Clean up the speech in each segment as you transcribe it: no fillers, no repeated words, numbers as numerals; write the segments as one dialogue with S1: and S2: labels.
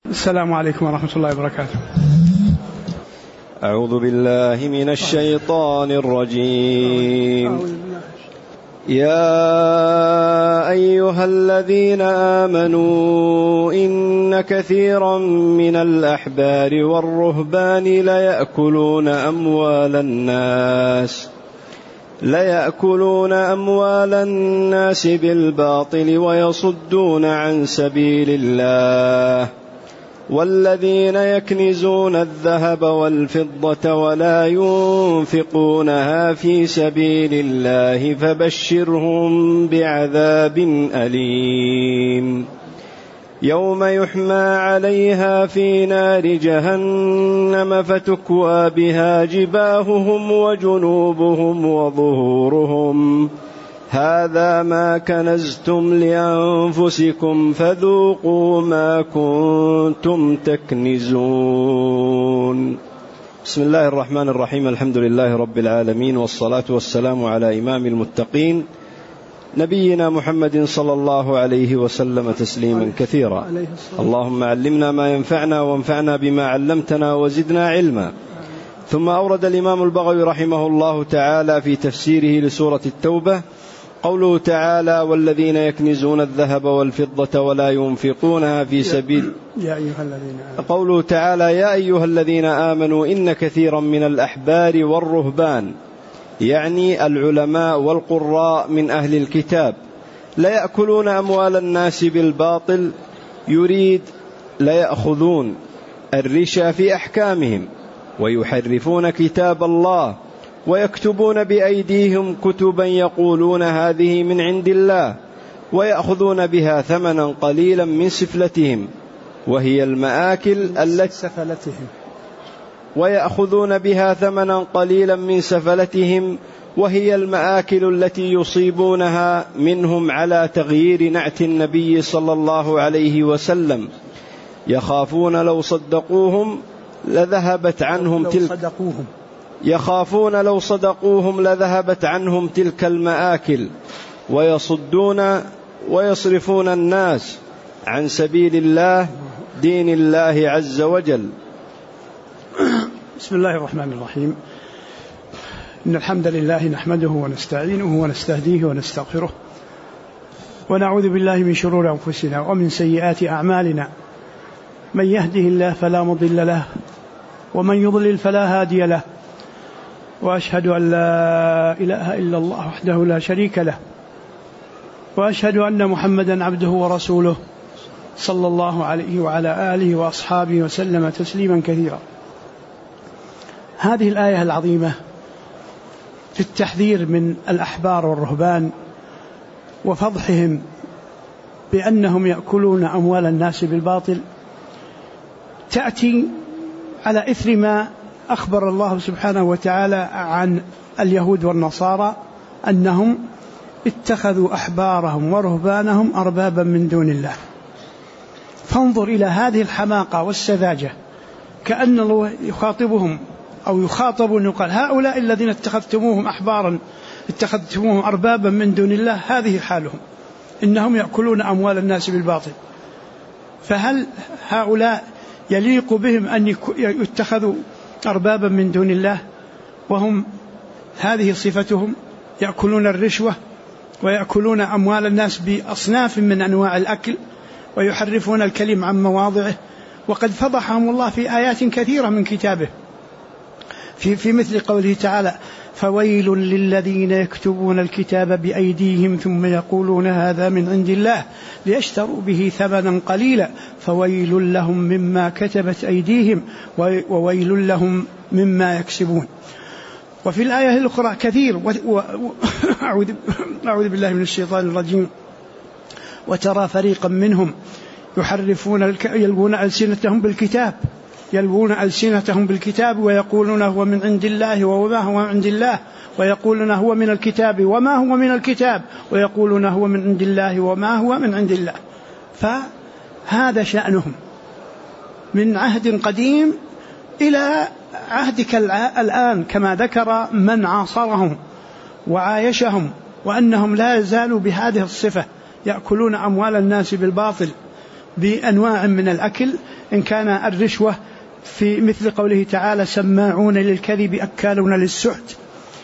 S1: السلام عليكم ورحمة الله وبركاته.
S2: أعوذ بالله من الشيطان الرجيم. يا أيها الذين آمنوا إن كثيرا من الأحبار والرهبان ليأكلون أموال الناس بالباطل ويصدون عن سبيل الله والذين يكنزون الذهب والفضة ولا ينفقونها في سبيل الله فبشرهم بعذاب أليم يوم يحمى عليها في نار جهنم فتكوى بها جباههم وجنوبهم وظهورهم هذا ما كنزتم لأنفسكم فذوقوا ما كنتم تكنزون. بسم الله الرحمن الرحيم. الحمد لله رب العالمين، والصلاة والسلام على إمام المتقين نبينا محمد صلى الله عليه وسلم تسليما كثيرا. اللهم علمنا ما ينفعنا وانفعنا بما علمتنا وزدنا علما. ثم أورد الإمام البغوي رحمه الله تعالى في تفسيره لسورة التوبة قوله تعالى والذين يكنزون الذهب والفضة ولا ينفقونها في سبيل قوله تعالى يا أيها الذين آمنوا إن كثيرا من الأحبار والرهبان، يعني العلماء والقراء من أهل الكتاب، ليأكلون أموال الناس بالباطل، يريد ليأخذون الرشا في أحكامهم ويحرفون كتاب الله ويكتبون بأيديهم كتبا يقولون هذه من عند الله ويأخذون بها ثمنا قليلا من سفلتهم وهي المآكل التي ويأخذون بها ثمنا قليلا من سفلتهم وهي المآكل التي يصيبونها منهم على تغيير نعت النبي صلى الله عليه وسلم، يخافون لو صدقوهم لذهبت عنهم تلك المآكل ويصدون ويصرفون الناس عن سبيل الله دين الله عز وجل.
S1: بسم الله الرحمن الرحيم. إن الحمد لله نحمده ونستعينه ونستهديه ونستغفره ونعوذ بالله من شرور أنفسنا ومن سيئات أعمالنا، من يهده الله فلا مضل له ومن يضلل فلا هادي له، وأشهد أن لا إله إلا الله وحده لا شريك له، وأشهد أن محمدا عبده ورسوله صلى الله عليه وعلى آله وأصحابه وسلم تسليما كثيرا. هذه الآية العظيمة في التحذير من الأحبار والرهبان وفضحهم بأنهم يأكلون أموال الناس بالباطل تأتي على إثر ما أخبر الله سبحانه وتعالى عن اليهود والنصارى أنهم اتخذوا أحبارهم ورهبانهم أربابا من دون الله. فانظر إلى هذه الحماقة والسذاجة، كأن الله يخاطبهم أو يخاطبون يقال هؤلاء الذين اتخذتموهم أحبارا اتخذتموهم أربابا من دون الله هذه حالهم، إنهم يأكلون أموال الناس بالباطل. فهل هؤلاء يليق بهم أن يتخذوا أربابا من دون الله وهم هذه صفتهم؟ يأكلون الرشوة ويأكلون أموال الناس بأصناف من أنواع الأكل ويحرفون الكلم عن مواضعه، وقد فضحهم الله في آيات كثيرة من كتابه في مثل قوله تعالى فويل للذين يكتبون الكتاب بأيديهم ثم يقولون هذا من عند الله ليشتروا به ثمنا قليلا فويل لهم مما كتبت أيديهم وويل لهم مما يكسبون. وفي الآية الأخرى كثير أعوذ بالله من الشيطان الرجيم وترى فريقا منهم يلوون ألسنتهم بالكتاب ويقولون هو من عند الله وما هو من عند الله ويقولون هو من الكتاب وما هو من الكتاب ويقولون هو من عند الله وما هو من عند الله. فهذا شأنهم من عهد قديم إلى عهدك الآن، كما ذكر من عاصرهم وعايشهم وأنهم لا يزالوا بهذه الصفة، يأكلون أموال الناس بالباطل بأنواع من الأكل، إن كان الرشوة في مثل قوله تعالى سماعون للكذب أكالون للسحت.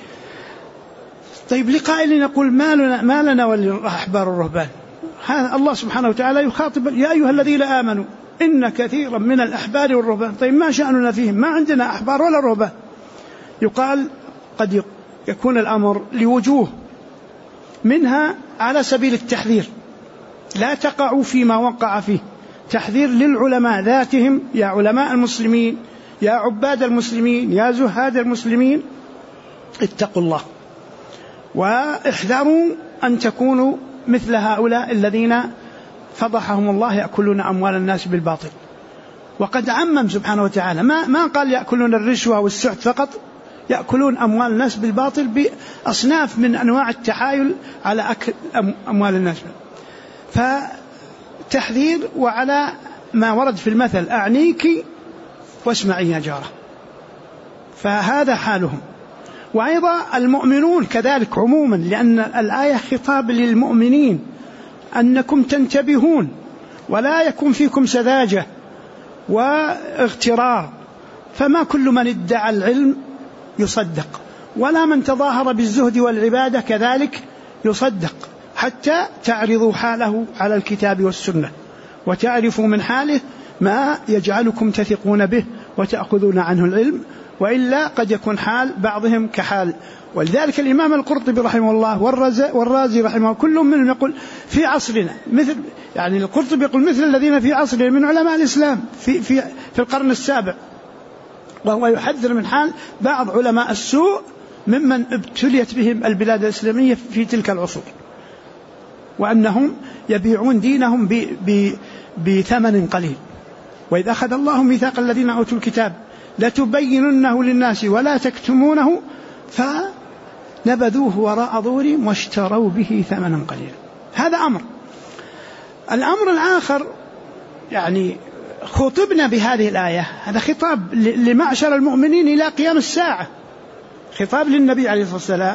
S1: طيب لقائل يقول ما لنا وللأحبار الرهبان؟ هذا الله سبحانه وتعالى يخاطب يا أيها الذين آمنوا إن كثيرا من الأحبار والرهبان. طيب ما شأننا فيهم؟ ما عندنا أحبار ولا رهبان. يقال قد يكون الأمر لوجوه، منها على سبيل التحذير، لا تقعوا فيما وقع فيه، تحذير للعلماء ذاتهم، يا علماء المسلمين، يا عباد المسلمين، يا زهاد المسلمين، اتقوا الله واحذروا أن تكونوا مثل هؤلاء الذين فضحهم الله يأكلون أموال الناس بالباطل. وقد عمم سبحانه وتعالى، ما قال يأكلون الرشوة والسحت فقط، يأكلون أموال الناس بالباطل بأصناف من أنواع التحايل على أكل أموال الناس. فتحذير، وعلى ما ورد في المثل أعنيك واسمعي يا جارة، فهذا حالهم. وأيضا المؤمنون كذلك عموما، لأن الآية خطاب للمؤمنين أنكم تنتبهون ولا يكون فيكم سذاجة واغترار، فما كل من ادعى العلم يصدق، ولا من تظاهر بالزهد والعبادة كذلك يصدق، حتى تعرضوا حاله على الكتاب والسنة وتعرفوا من حاله ما يجعلكم تثقون به وتأخذون عنه العلم، وإلا قد يكون حال بعضهم كحال. ولذلك الإمام القرطبي رحمه الله والرازي رحمه الله كلهم منهم يقول في عصرنا مثل، يعني القرطبي يقول مثل الذين في عصرنا من علماء الإسلام في القرن السابع، وهو يحذر من حال بعض علماء السوء ممن ابتليت بهم البلاد الإسلامية في تلك العصور، وأنهم يبيعون دينهم بثمن قليل. وإذ أخذ الله ميثاق الذين أوتوا الكتاب لتبيننه للناس ولا تكتمونه فنبذوه وراء ظهورهم واشتروا به ثمنا قليلا. هذا أمر. الأمر الآخر، يعني خطبنا بهذه الآية، هذا خطاب لمعشر المؤمنين إلى قيام الساعة، خطاب للنبي عليه الصلاة والسلام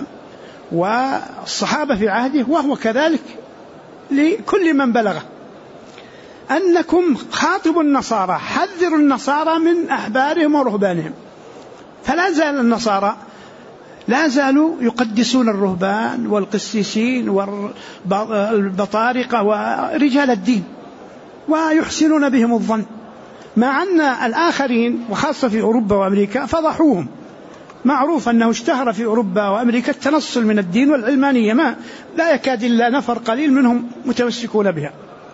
S1: والصحابة في عهده، وهو كذلك لكل من بلغه، أنكم خاطبوا النصارى، حذروا النصارى من أحبارهم ورهبانهم. فلا زال النصارى لا زالوا يقدسون الرهبان والقسيسين والبطارقة ورجال الدين ويحسنون بهم الظن، مع أن الآخرين وخاصة في أوروبا وأمريكا فضحوهم. معروف أنه اشتهر في أوروبا وأمريكا التنصل من الدين والعلمانية، ما لا يكاد إلا نفر قليل منهم متمسكون بها.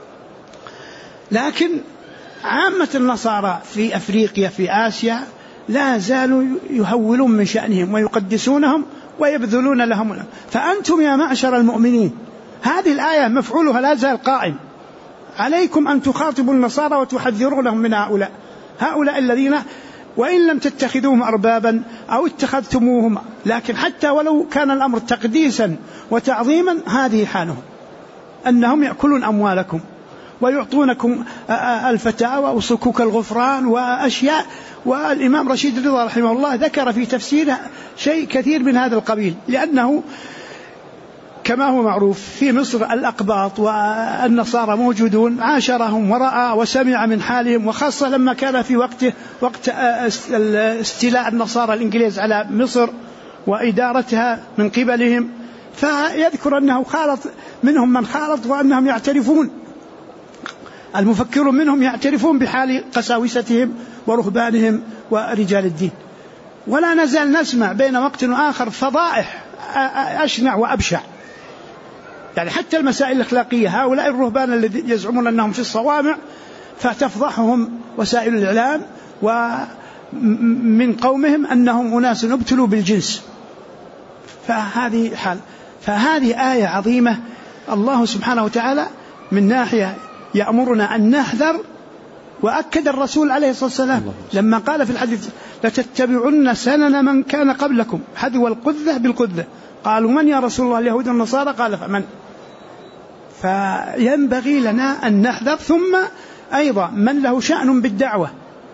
S1: لكن عامة النصارى في أفريقيا في آسيا لا زالوا يهولون من شأنهم ويقدسونهم ويبذلون لهم. فأنتم يا معشر المؤمنين، هذه الآية مفعولها لا زال قائم، عليكم أن تخاطبوا النصارى وتحذرونهم من هؤلاء الذين وإن لم تتخذوهم أربابا أو اتخذتموهم، لكن حتى ولو كان الأمر تقديسا وتعظيما هذه حالهم، أنهم يأكلون أموالكم ويعطونكم الفتاوى وصكوك الغفران وأشياء. والإمام رشيد رضا رحمه الله ذكر في تفسيره شيء كثير من هذا القبيل، لأنه كما هو معروف في مصر الأقباط والنصارى موجودون، عاشرهم ورأى وسمع من حالهم، وخاصة لما كان في وقت استيلاء النصارى الإنجليز على مصر وإدارتها من قبلهم، فيذكر أنه خالط منهم من خالط، وأنهم يعترفون، المفكرون منهم يعترفون بحال قساوستهم ورهبانهم ورجال الدين. ولا نزال نسمع بين وقت وآخر فضائح أشنع وأبشع، يعني حتى المسائل الأخلاقية، هؤلاء الرهبان الذين يزعمون أنهم في الصوامع فتفضحهم وسائل الإعلام ومن قومهم أنهم أناس ابتلوا بالجنس. فهذه حال. فهذه آية عظيمة. الله سبحانه وتعالى من ناحية يأمرنا أن نحذر، وأكد الرسول عليه الصلاة والسلام لما قال في الحديث لتتبعن سنن من كان قبلكم حذو القذة بالقذة. قالوا من يا رسول الله؟ اليهود والنصارى. قال فمن؟ فينبغي لنا أن نحذر. ثم أيضا من له شأن بالدعوة،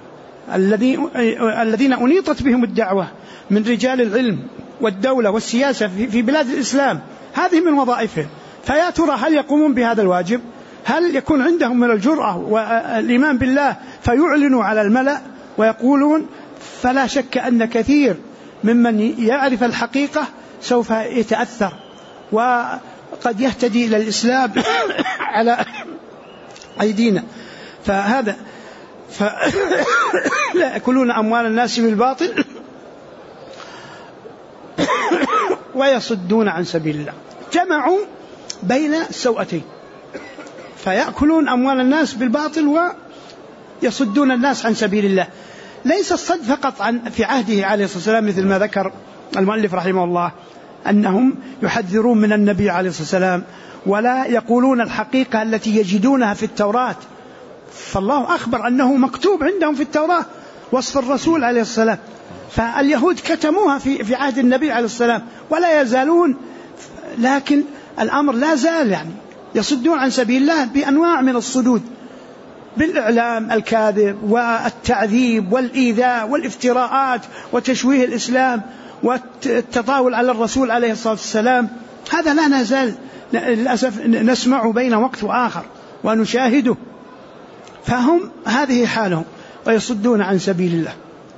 S1: الذين أنيطت بهم الدعوة من رجال العلم والدولة والسياسة في بلاد الإسلام، هذه من وظائفهم. فيا ترى هل يقومون بهذا الواجب؟ هل يكون عندهم من الجرأة والإيمان بالله فيعلنوا على الملأ ويقولون؟ فلا شك أن كثير ممن يعرف الحقيقة سوف يتأثر وقد يهتدي إلى الإسلام على أيدينا. فهذا لا يأكلون أموال الناس بالباطل ويصدون عن سبيل الله. جمعوا بين السوءتين، فيأكلون أموال الناس بالباطل ويصدون الناس عن سبيل الله. ليس الصد فقط في عهده عليه الصلاة والسلام مثل ما ذكر المؤلف رحمه الله أنهم يحذرون من النبي عليه الصلاة والسلام ولا يقولون الحقيقة التي يجدونها في التوراة. فالله أخبر أنه مكتوب عندهم في التوراة وصف الرسول عليه السلام، فاليهود كتموها في عهد النبي عليه السلام ولا يزالون، لكن الأمر لا زال يعني يصدون عن سبيل الله بأنواع من الصدود، بالإعلام الكاذب والتعذيب والإيذاء والافتراءات وتشويه الإسلام والتطاول على الرسول عليه الصلاة والسلام. هذا لا نزال للأسف نسمع بين وقت وآخر ونشاهده. فهم هذه حالهم ويصدون عن سبيل الله.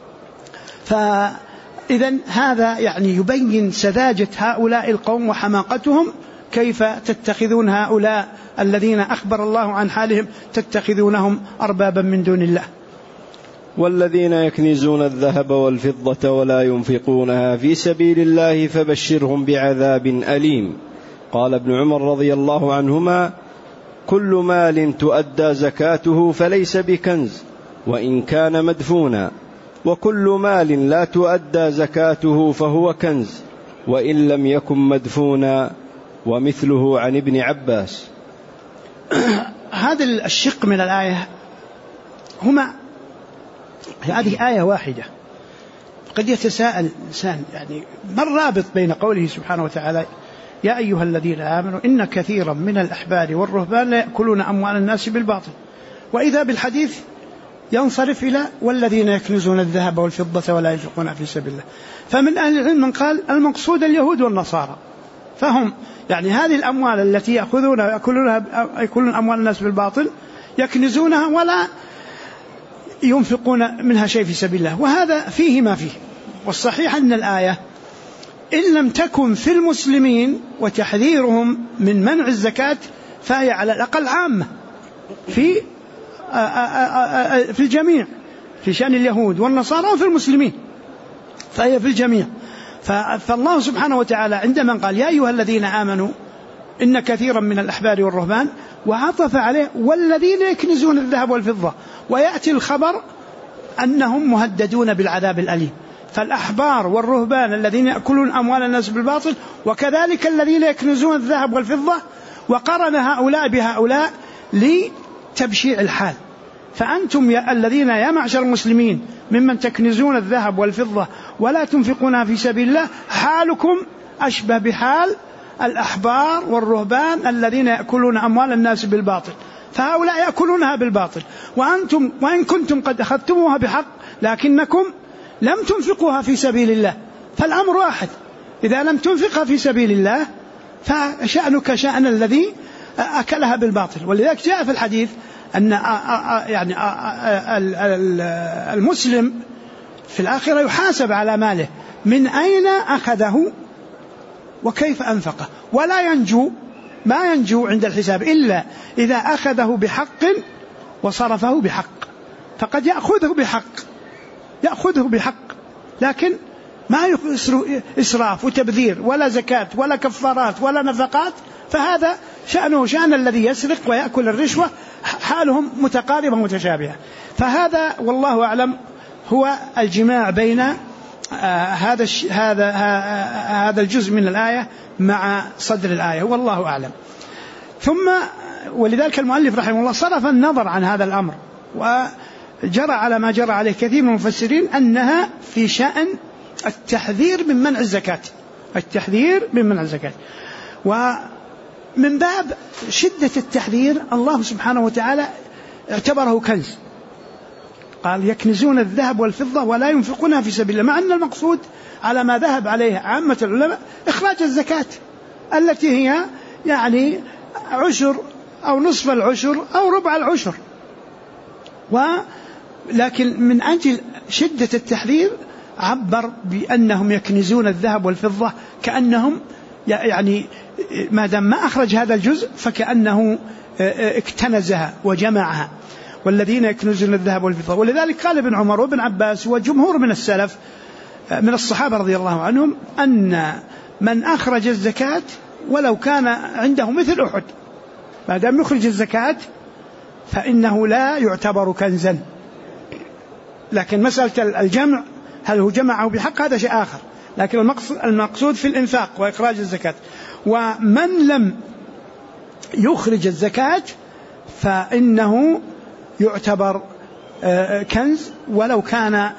S1: فإذا هذا يعني يبين سذاجة هؤلاء القوم وحماقتهم. كيف تتخذون هؤلاء الذين أخبر الله عن حالهم تتخذونهم أربابا من دون الله؟
S2: والذين يكنزون الذهب والفضة ولا ينفقونها في سبيل الله فبشرهم بعذاب أليم. قال ابن عمر رضي الله عنهما: كل مال تؤدى زكاته فليس بكنز وإن كان مدفونا، وكل مال لا تؤدى زكاته فهو كنز وإن لم يكن مدفونا. ومثله عن ابن عباس.
S1: هذا الشق من الآية هما هذه آية واحدة. قد يتساءل الإنسان يعني ما الرابط بين قوله سبحانه وتعالى يا أيها الذين آمنوا إن كثيرا من الأحبار والرهبان لا يأكلون أموال الناس بالباطل، وإذا بالحديث ينصرف إلى والذين يكنزون الذهب والفضة ولا ينفقونها في سبيل الله. فمن أهل العلم من قال المقصود اليهود والنصارى، فهم يعني هذه الأموال التي يأكلون أموال الناس بالباطل يكنزونها ولا ينفقون منها شيء في سبيل الله، وهذا فيه ما فيه. والصحيح أن الآية إن لم تكن في المسلمين وتحذيرهم من منع الزكاة فهي على الأقل عامة في الجميع، في شأن اليهود والنصارى وفي المسلمين، فهي في الجميع. فالله سبحانه وتعالى عندما قال يا أيها الذين آمنوا إن كثيرا من الأحبار والرهبان وعطف عليه والذين يكنزون الذهب والفضة، ويأتي الخبر أنهم مهددون بالعذاب الأليم. فالأحبار والرهبان الذين يأكلون أموال الناس بالباطل وكذلك الذين يكنزون الذهب والفضة، وقرن هؤلاء بهؤلاء لتبشيع الحال. فأنتم الذين يا معشر المسلمين ممن تكنزون الذهب والفضة ولا تنفقونها في سبيل الله حالكم أشبه بحال الأحبار والرهبان الذين يأكلون أموال الناس بالباطل، فهؤلاء يأكلونها بالباطل وأنتم وإن كنتم قد أخذتموها بحق لكنكم لم تنفقوها في سبيل الله. فالأمر واحد، إذا لم تنفقها في سبيل الله فشأنك شأن الذي أكلها بالباطل. ولذلك جاء في الحديث أن يعني المسلم في الآخرة يحاسب على ماله من أين أخذه وكيف أنفقه، ولا ما ينجو عند الحساب إلا إذا أخذه بحق وصرفه بحق. فقد يأخذه بحق لكن ما إسراف وتبذير ولا زكاة ولا كفارات ولا نفقات، فهذا شأنه شأن الذي يسرق ويأكل الرشوة، حالهم متقاربة متشابهة. فهذا والله أعلم هو الجماع بين هذا الجزء من الآية مع صدر الآية والله أعلم. ثم ولذلك المؤلف رحمه الله صرف النظر عن هذا الأمر وجرى على ما جرى عليه كثير من المفسرين أنها في شأن التحذير من منع الزكاة، ومن باب شدة التحذير الله سبحانه وتعالى اعتبره كنز، قال يكنزون الذهب والفضة ولا ينفقونها في سبيل الله، مع أن المقصود على ما ذهب عليه عامة العلماء إخراج الزكاة التي هي يعني عشر أو نصف العشر أو ربع العشر. لكن من أجل شدة التحذير عبر بأنهم يكنزون الذهب والفضة، كأنهم يعني ما دام ما أخرج هذا الجزء فكأنه اكتنزها وجمعها، والذين يكنزون الذهب والفضة. ولذلك قال ابن عمر وابن عباس وجمهور من السلف من الصحابة رضي الله عنهم أن من أخرج الزكاة ولو كان عنده مثل أحد، ما دام يخرج الزكاة فإنه لا يعتبر كنزا. لكن مسألة الجمع هل هو جمعه بحق هذا شيء آخر، لكن المقصود في الإنفاق وإخراج الزكاة. ومن لم يخرج الزكاة فإنه يعتبر كنز ولو كان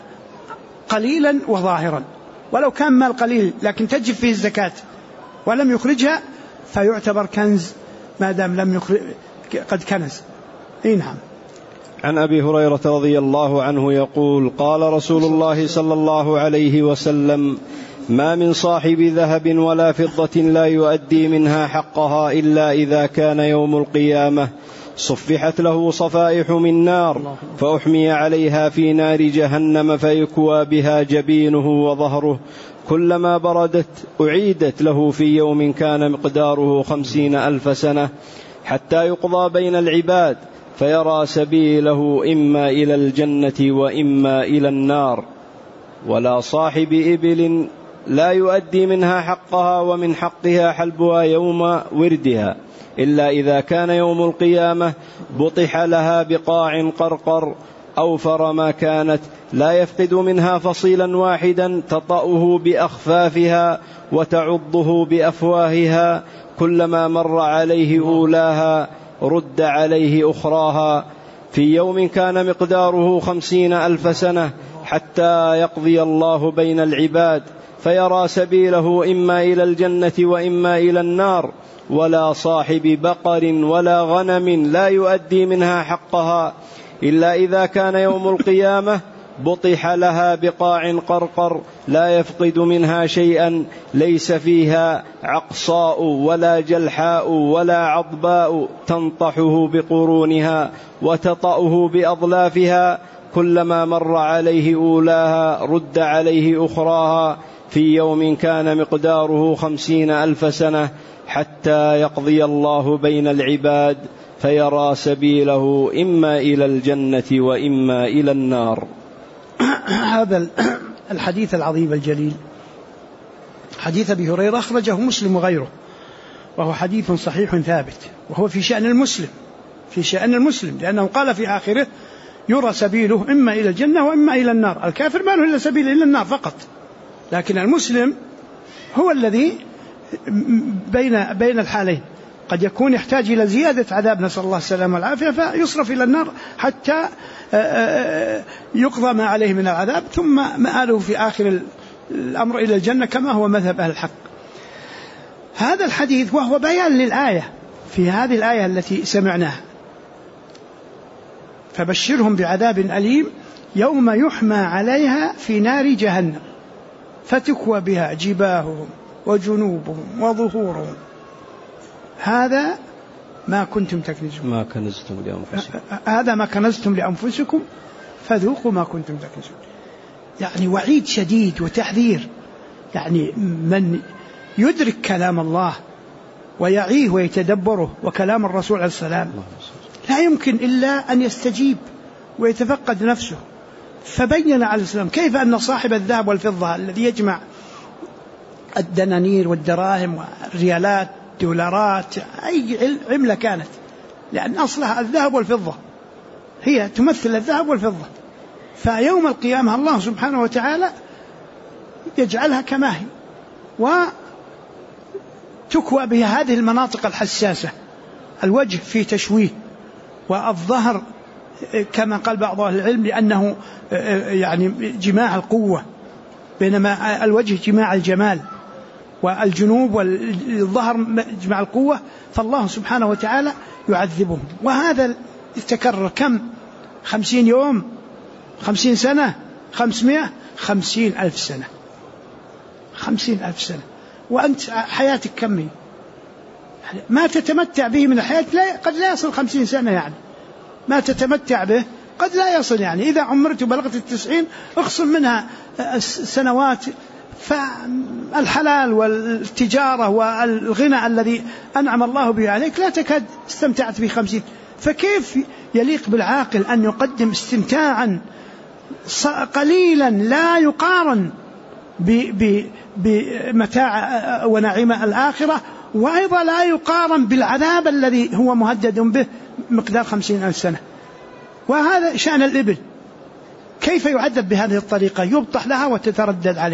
S1: قليلا وظاهرا، ولو كان مال قليل لكن تجب فيه الزكاة ولم يخرجها فيعتبر كنز ما دام لم يخرج قد كنز. نعم.
S2: عن أبي هريرة رضي الله عنه يقول قال رسول الله صلى الله عليه وسلم ما من صاحب ذهب ولا فضة لا يؤدي منها حقها إلا إذا كان يوم القيامة صفحت له صفائح من نار فأحمي عليها في نار جهنم فيكوى بها جبينه وظهره كلما بردت أعيدت له في يوم كان مقداره 50,000 سنة حتى يقضى بين العباد فيرى سبيله إما إلى الجنة وإما إلى النار. ولا صاحب إبل لا يؤدي منها حقها ومن حقها حلبها يوم وردها إلا إذا كان يوم القيامة بطح لها بقاع قرقر أوفر ما كانت لا يفقد منها فصيلا واحدا تطأه بأخفافها وتعضه بأفواهها كلما مر عليه أولاها رد عليه أخراها في يوم كان مقداره 50,000 سنة حتى يقضي الله بين العباد فيرى سبيله إما إلى الجنة وإما إلى النار. ولا صاحب بقر ولا غنم لا يؤدي منها حقها إلا إذا كان يوم القيامة بطح لها بقاع قرقر لا يفقد منها شيئا ليس فيها عقصاء ولا جلحاء ولا عضباء تنطحه بقرونها وتطأه بأضلافها كلما مر عليه أولاها رد عليه أخراها في يوم كان مقداره 50,000 سنة حتى يقضي الله بين العباد فيرى سبيله إما إلى الجنة وإما إلى النار.
S1: هذا الحديث العظيم الجليل حديث أبي هريرة أخرجه مسلم وغيره، وهو حديث صحيح ثابت، وهو في شأن المسلم، في شأن المسلم، لأنه قال في آخره يرى سبيله إما إلى الجنة وإما إلى النار. الكافر ما له إلا سبيل إلى النار فقط، لكن المسلم هو الذي بين الحالين، قد يكون يحتاج إلى زيادة عذاب نسأل الله السلامة والعافية فيصرف إلى النار حتى يقضى ما عليه من العذاب ثم مآله في آخر الأمر إلى الجنة كما هو مذهب أهل الحق. هذا الحديث وهو بيان للآية في هذه الآية التي سمعناها فبشرهم بعذاب أليم يوم يحمى عليها في نار جهنم فتكوى بها جباههم وجنوبهم وظهورهم هذا ما كنتم تكنزون
S2: ما كنزتم لأنفسكم
S1: هذا ما كنزتم لأنفسكم فذوقوا ما كنتم تكنزون. يعني وعيد شديد وتحذير. يعني من يدرك كلام الله ويعيه ويتدبره وكلام الرسول عليه السلام لا يمكن إلا أن يستجيب ويتفقد نفسه. فبين عليه السلام كيف أن صاحب الذهب والفضة الذي يجمع الدنانير والدراهم والريالات دولارات أي عملة كانت، لأن أصلها الذهب والفضة، هي تمثل الذهب والفضة، فيوم القيامة الله سبحانه وتعالى يجعلها كما هي وتكوى بها هذه المناطق الحساسة، الوجه في تشويه والظهر كما قال بعض أهل العلم لأنه يعني جماع القوة، بينما الوجه جماع الجمال والجنوب والظهر جماع القوة، فالله سبحانه وتعالى يعذبهم. وهذا يتكرر كم 50 يوم 50 سنة 500 50,000 سنة 50,000 سنة. وأنت حياتك كم هي؟ ما تتمتع به من الحياة قد لا يصل 50 سنة، يعني ما تتمتع به قد لا يصل، يعني إذا عمرت وبلغت 90 اخصم منها السنوات، فالحلال والتجارة والغنى الذي أنعم الله به عليك لا تكاد استمتعت به 50. فكيف يليق بالعاقل أن يقدم استمتاعا قليلا لا يقارن بمتاع ونعيم الآخرة، وأيضا لا يقارن بالعذاب الذي هو مهدد به مقدار 50,000 سنة. وهذا شأن الإبل، كيف يعذب بهذه الطريقة؟ يبطح لها وتتردد عليه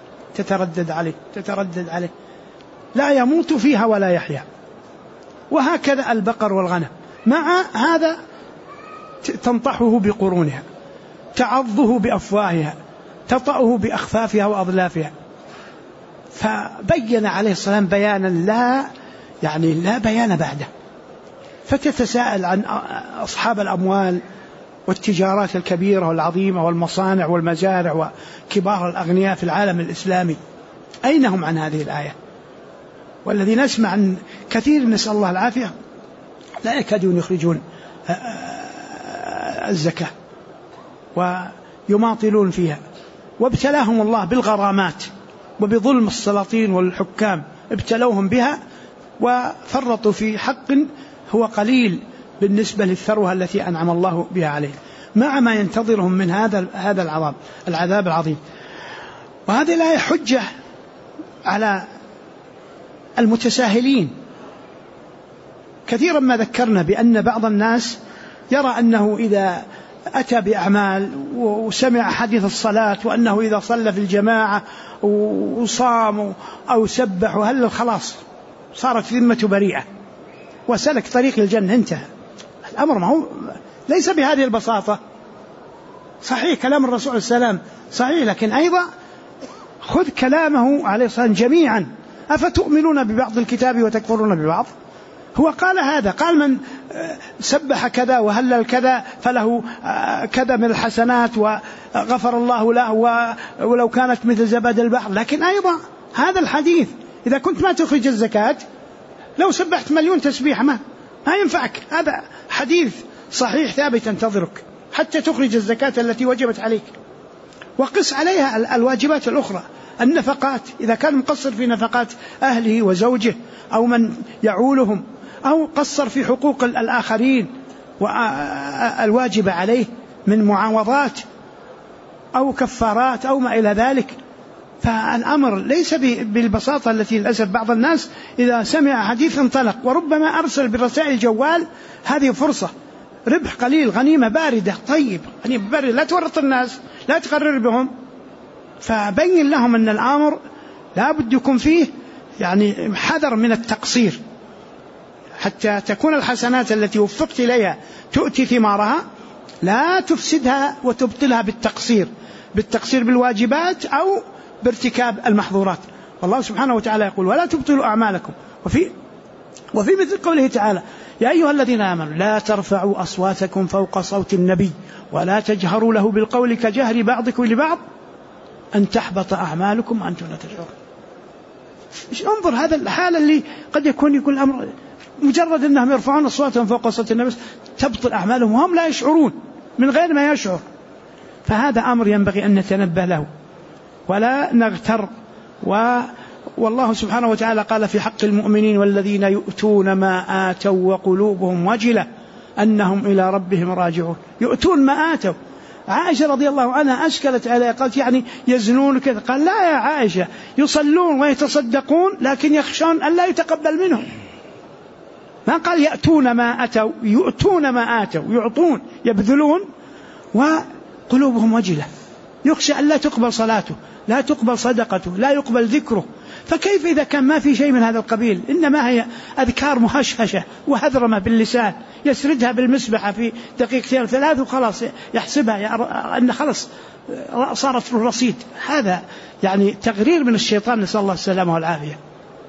S1: تتردد عليه لا يموت فيها ولا يحيا. وهكذا البقر والغنم، مع هذا تنطحه بقرونها، تعضه بأفواهها، تطأه بأخفافها وأظلافها. فبين عليه السلام بيانا لا بيان بعده. فتتساءل عن أصحاب الأموال والتجارات الكبيرة والعظيمة والمصانع والمزارع وكبار الأغنياء في العالم الإسلامي، أين هم عن هذه الآية؟ والذي نسمع عن كثير، نسأل الله العافية، لا يكادون يخرجون الزكاة ويماطلون فيها، وابتلاهم الله بالغرامات وبظلم السلاطين والحكام، ابتلوهم بها وفرطوا في حق هو قليل بالنسبة للثروة التي أنعم الله بها عليه، مع ما ينتظرهم من هذا العذاب العظيم. وهذه الآية حجة على المتساهلين. كثيرا ما ذكرنا بأن بعض الناس يرى أنه إذا أتى بأعمال وسمع حديث الصلاة، وأنه إذا صلى في الجماعة وصام أو سبح وهلل خلاص صارت ذمته بريئة وسلك طريق الجنة، انتهى. الأمر ما هو ليس بهذه البساطة. صحيح كلام الرسول عليه السلام صحيح، لكن أيضا خذ كلامه عليه الصلاة والسلام جميعا. أفتؤمنون ببعض الكتاب وتكفرون ببعض؟ هو قال هذا، قال من سبح كذا وهلل كذا فله كذا من الحسنات وغفر الله له ولو كانت مثل زبد البحر. لكن أيضا هذا الحديث إذا كنت ما تخرج الزكاة، لو سبحت 1,000,000 تسبيح ما ينفعك. هذا حديث صحيح ثابت ينتظرك حتى تخرج الزكاة التي وجبت عليك. وقس عليها الواجبات الأخرى، النفقات، إذا كان مقصر في نفقات أهله وزوجه أو من يعولهم، أو قصر في حقوق الآخرين والواجب عليه من معاوضات أو كفارات أو ما إلى ذلك. فالأمر ليس بالبساطة التي للأسف بعض الناس إذا سمع حديث انطلق، وربما أرسل بالرسائل الجوال. هذه فرصة ربح قليل، غنيمة باردة، طيب غنيمة باردة، لا تورط الناس، لا تقرر بهم. فبين لهم أن الأمر لا بد يكون فيه يعني حذر من التقصير، حتى تكون الحسنات التي وفقت إليها تؤتي ثمارها، لا تفسدها وتبطلها بالتقصير بالواجبات أو بارتكاب المحظورات. والله سبحانه وتعالى يقول: ولا تبطلوا أعمالكم. وفي مثل قوله تعالى: يا أيها الذين آمنوا لا ترفعوا أصواتكم فوق صوت النبي ولا تجهروا له بالقول كجهر بعضكم لبعض أن تحبط أعمالكم وأنتم لا تشعرون. انظر هذا الحالة اللي قد يكون الأمر مجرد أنهم يرفعون أصواتهم فوق صوت النبي تبطل أعمالهم وهم لا يشعرون من غير ما يشعر. فهذا أمر ينبغي أن نتنبه له ولا نغتر. والله سبحانه وتعالى قال في حق المؤمنين: والذين يؤتون ما آتوا وقلوبهم وجلة أنهم إلى ربهم راجعون. يؤتون ما آتوا. عائشة رضي الله عنها أشكلت عليه، قالت: يعني يزنون كذا؟ قال: لا يا عائشة، يصلون ويتصدقون لكن يخشون أن لا يتقبل منهم. ما قال يأتون ما أتوا، يؤتون ما آتوا، يعطون يبذلون وقلوبهم وجلة، يخشى أن لا تقبل صلاته، لا تقبل صدقته، لا يقبل ذكره. فكيف إذا كان ما في شيء من هذا القبيل؟ إنما هي أذكار مهشهشة وهذرمة باللسان يسردها بالمسبحة في دقيقتين 3 وخلاص يحسبها أن خلاص صارت له رصيد. هذا يعني تغرير من الشيطان، نسأل الله السلامة والعافية.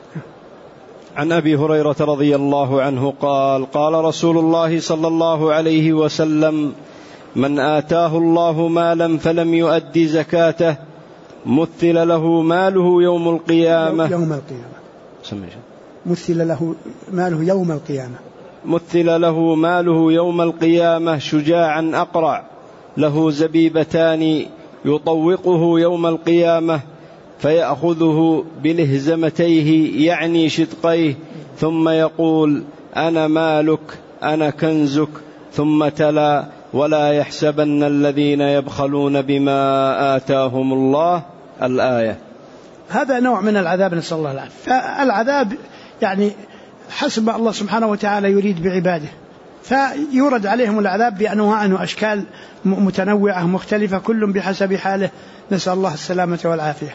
S2: عن أبي هريرة رضي الله عنه قال: قال رسول الله صلى الله عليه وسلم: من آتاه الله مالا فلم يؤد زكاته مثل له ماله يوم القيامة
S1: مثل له ماله يوم القيامة.
S2: مثل له ماله يوم القيامة شجاعا أقرع له زبيبتان يطوقه يوم القيامة فيأخذه بلهزمتيه يعني شدقيه ثم يقول أنا مالك أنا كنزك، ثم تلا ولا يحسبن الذين يبخلون بما آتاهم الله الآية.
S1: هذا نوع من العذاب نسأل الله العافية. فالعذاب يعني حسب ما الله سبحانه وتعالى يريد بعباده، فيورد عليهم العذاب بأنواع وأشكال متنوعة مختلفة كل بحسب حاله، نسأل الله السلامة والعافية.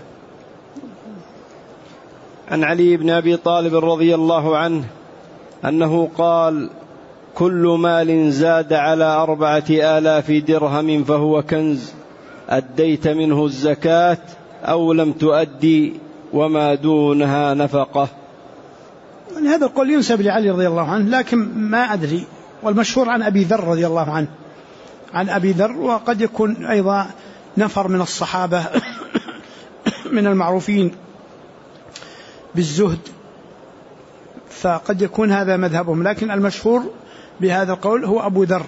S2: عن علي بن أبي طالب رضي الله عنه أنه قال كل مال زاد على 4000 درهم فهو كنز أديت منه الزكاة أو لم تؤدي وما دونها نفقة.
S1: يعني هذا القول ينسب لعلي رضي الله عنه، لكن ما أدري، والمشهور عن أبي ذر رضي الله عنه، عن أبي ذر، وقد يكون أيضا نفر من الصحابة من المعروفين بالزهد، فقد يكون هذا مذهبهم، لكن المشهور بهذا القول هو أبو ذر،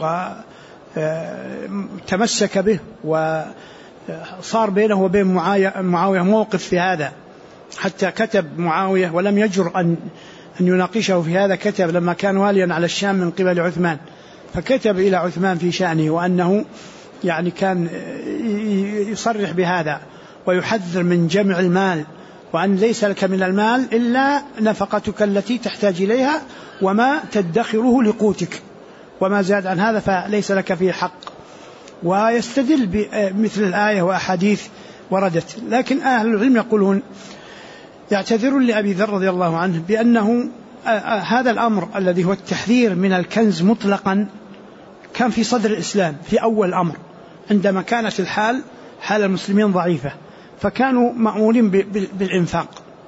S1: وتمسك به وصار بينه وبين معاوية موقف في هذا، حتى كتب معاوية ولم يجر أن يناقشه في هذا، كتب لما كان واليا على الشام من قبل عثمان، فكتب إلى عثمان في شأنه وأنه يعني كان يصرح بهذا ويحذر من جمع المال، وأن ليس لك من المال إلا نفقتك التي تحتاج إليها وما تدخره لقوتك، وما زاد عن هذا فليس لك فيه حق. ويستدل بمثل الآية وأحاديث وردت. لكن أهل العلم يقولون يعتذرون لأبي ذر رضي الله عنه بأنه هذا الأمر الذي هو التحذير من الكنز مطلقا كان في صدر الإسلام في أول الأمر، عندما كانت حال المسلمين ضعيفة، فكانوا مأمورين بالإنفاق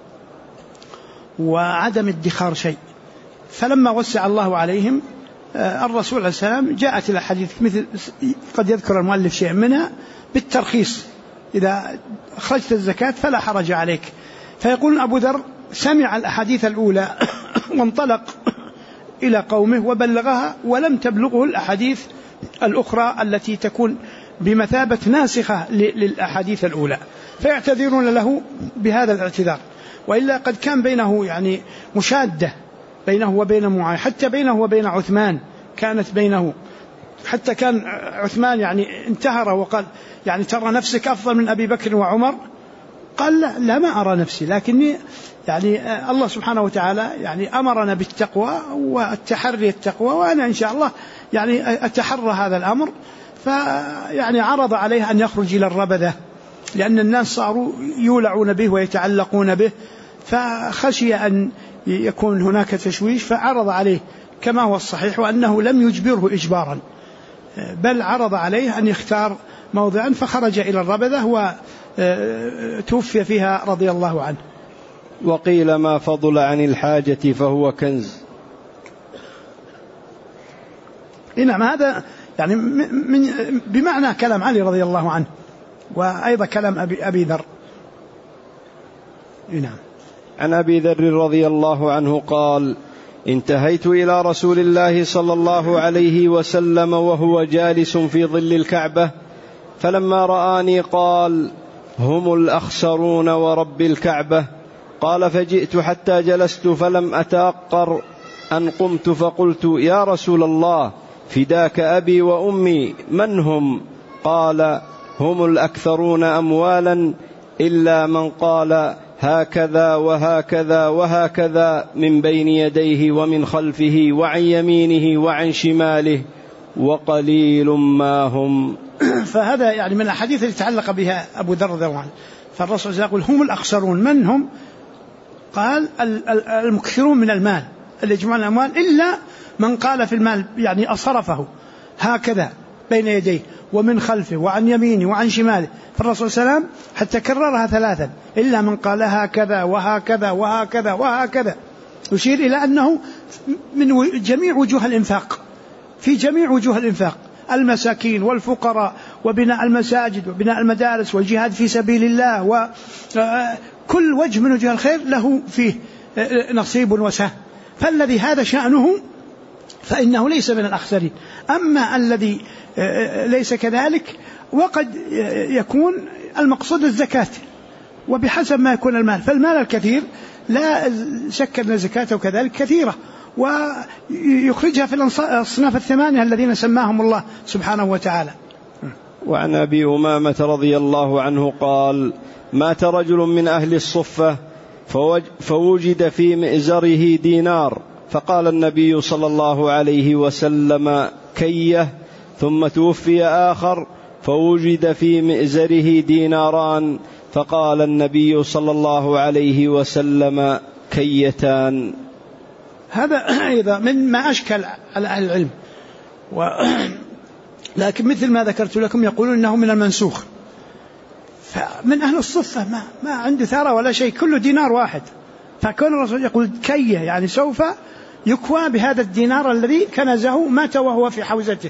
S1: وعدم ادخار شيء. فلما وسع الله عليهم الرسول عليه السلام جاءت الأحاديث مثل قد يذكر المؤلف شيء منها بالترخيص، إذا أخرجت الزكاة فلا حرج عليك. فيقول أبو ذر سمع الأحاديث الأولى وانطلق إلى قومه وبلغها، ولم تبلغه الأحاديث الأخرى التي تكون بمثابة ناسخة للأحاديث الأولى، فيعتذرون له بهذا الاعتذار. وإلا قد كان بينه يعني مشادة بينه وبين معاوية، حتى بينه وبين عثمان كانت بينه، حتى كان عثمان يعني انتهر وقال يعني ترى نفسك أفضل من أبي بكر وعمر؟ قال لا ما أرى نفسي، لكني يعني الله سبحانه وتعالى يعني أمرنا بالتقوى والتحري التقوى، وأنا إن شاء الله يعني أتحرى هذا الأمر. فيعني عرض عليه أن يخرج إلى الربذة، لأن الناس صاروا يولعون به ويتعلقون به، فخشي أن يكون هناك تشويش، فعرض عليه كما هو الصحيح، وأنه لم يجبره إجبارا، بل عرض عليه أن يختار موضعا، فخرج إلى الربذة وتوفي فيها رضي الله عنه.
S2: وقيل ما فضل عن الحاجة فهو كنز.
S1: نعم، هذا يعني بمعنى كلام علي رضي الله عنه، وأيضا كلام أبي ذر. نعم.
S2: عن أبي ذر رضي الله عنه قال انتهيت إلى رسول الله صلى الله عليه وسلم وهو جالس في ظل الكعبة، فلما رآني قال هم الأخسرون ورب الكعبة. قال فجئت حتى جلست فلم أتأقر أن قمت فقلت يا رسول الله فداك أبي وأمي من هم؟ قال هم الأكثرون أموالا إلا من قال هكذا وهكذا وهكذا من بين يديه ومن خلفه وعن يمينه وعن شماله وقليل ما هم.
S1: فهذا يعني من الحديث اللي تعلق بها أبو ذر رضي الله عنه. فالرسول يقول هم الأخسرون، من هم؟ قال المكثرون من المال، اللي يجمعون الأموال، إلا من قال في المال يعني أصرفه هكذا بين يديه ومن خلفه وعن يمينه وعن شماله. فالرسول صلى الله عليه وسلم حتى كررها 3، إلا من قال هكذا وهكذا وهكذا وهكذا، يشير إلى أنه من جميع وجوه الإنفاق، في جميع وجوه الإنفاق، المساكين والفقراء وبناء المساجد وبناء المدارس والجهاد في سبيل الله، وكل وجه من وجوه الخير له فيه نصيب وسهم، فالذي هذا شأنه فإنه ليس من الأخسرين. أما الذي ليس كذلك وقد يكون المقصود الزكاة، وبحسب ما يكون المال، فالمال الكثير لا شك أن زكاته كذلك كثيرة، ويخرجها في الأصناف الثمانية الذين سماهم الله سبحانه وتعالى.
S2: وعن أبي أمامة رضي الله عنه قال: مات رجل من أهل الصفة فوجد في مئزره دينار، فقال النبي صلى الله عليه وسلم: كيه. ثم توفي آخر فوجد في مئزره ديناران، فقال النبي صلى الله عليه وسلم: كيتان.
S1: هذا أيضا مما أشكل على أهل العلم، لكن مثل ما ذكرت لكم يقولون إنه من المنسوخ. فمن أهل الصفة ما عنده ثارة ولا شيء، كله دينار واحد، فكون الرسول يقول كيه يعني سوف يكوى بهذا الدينار الذي كنزه، مات وهو في حوزته،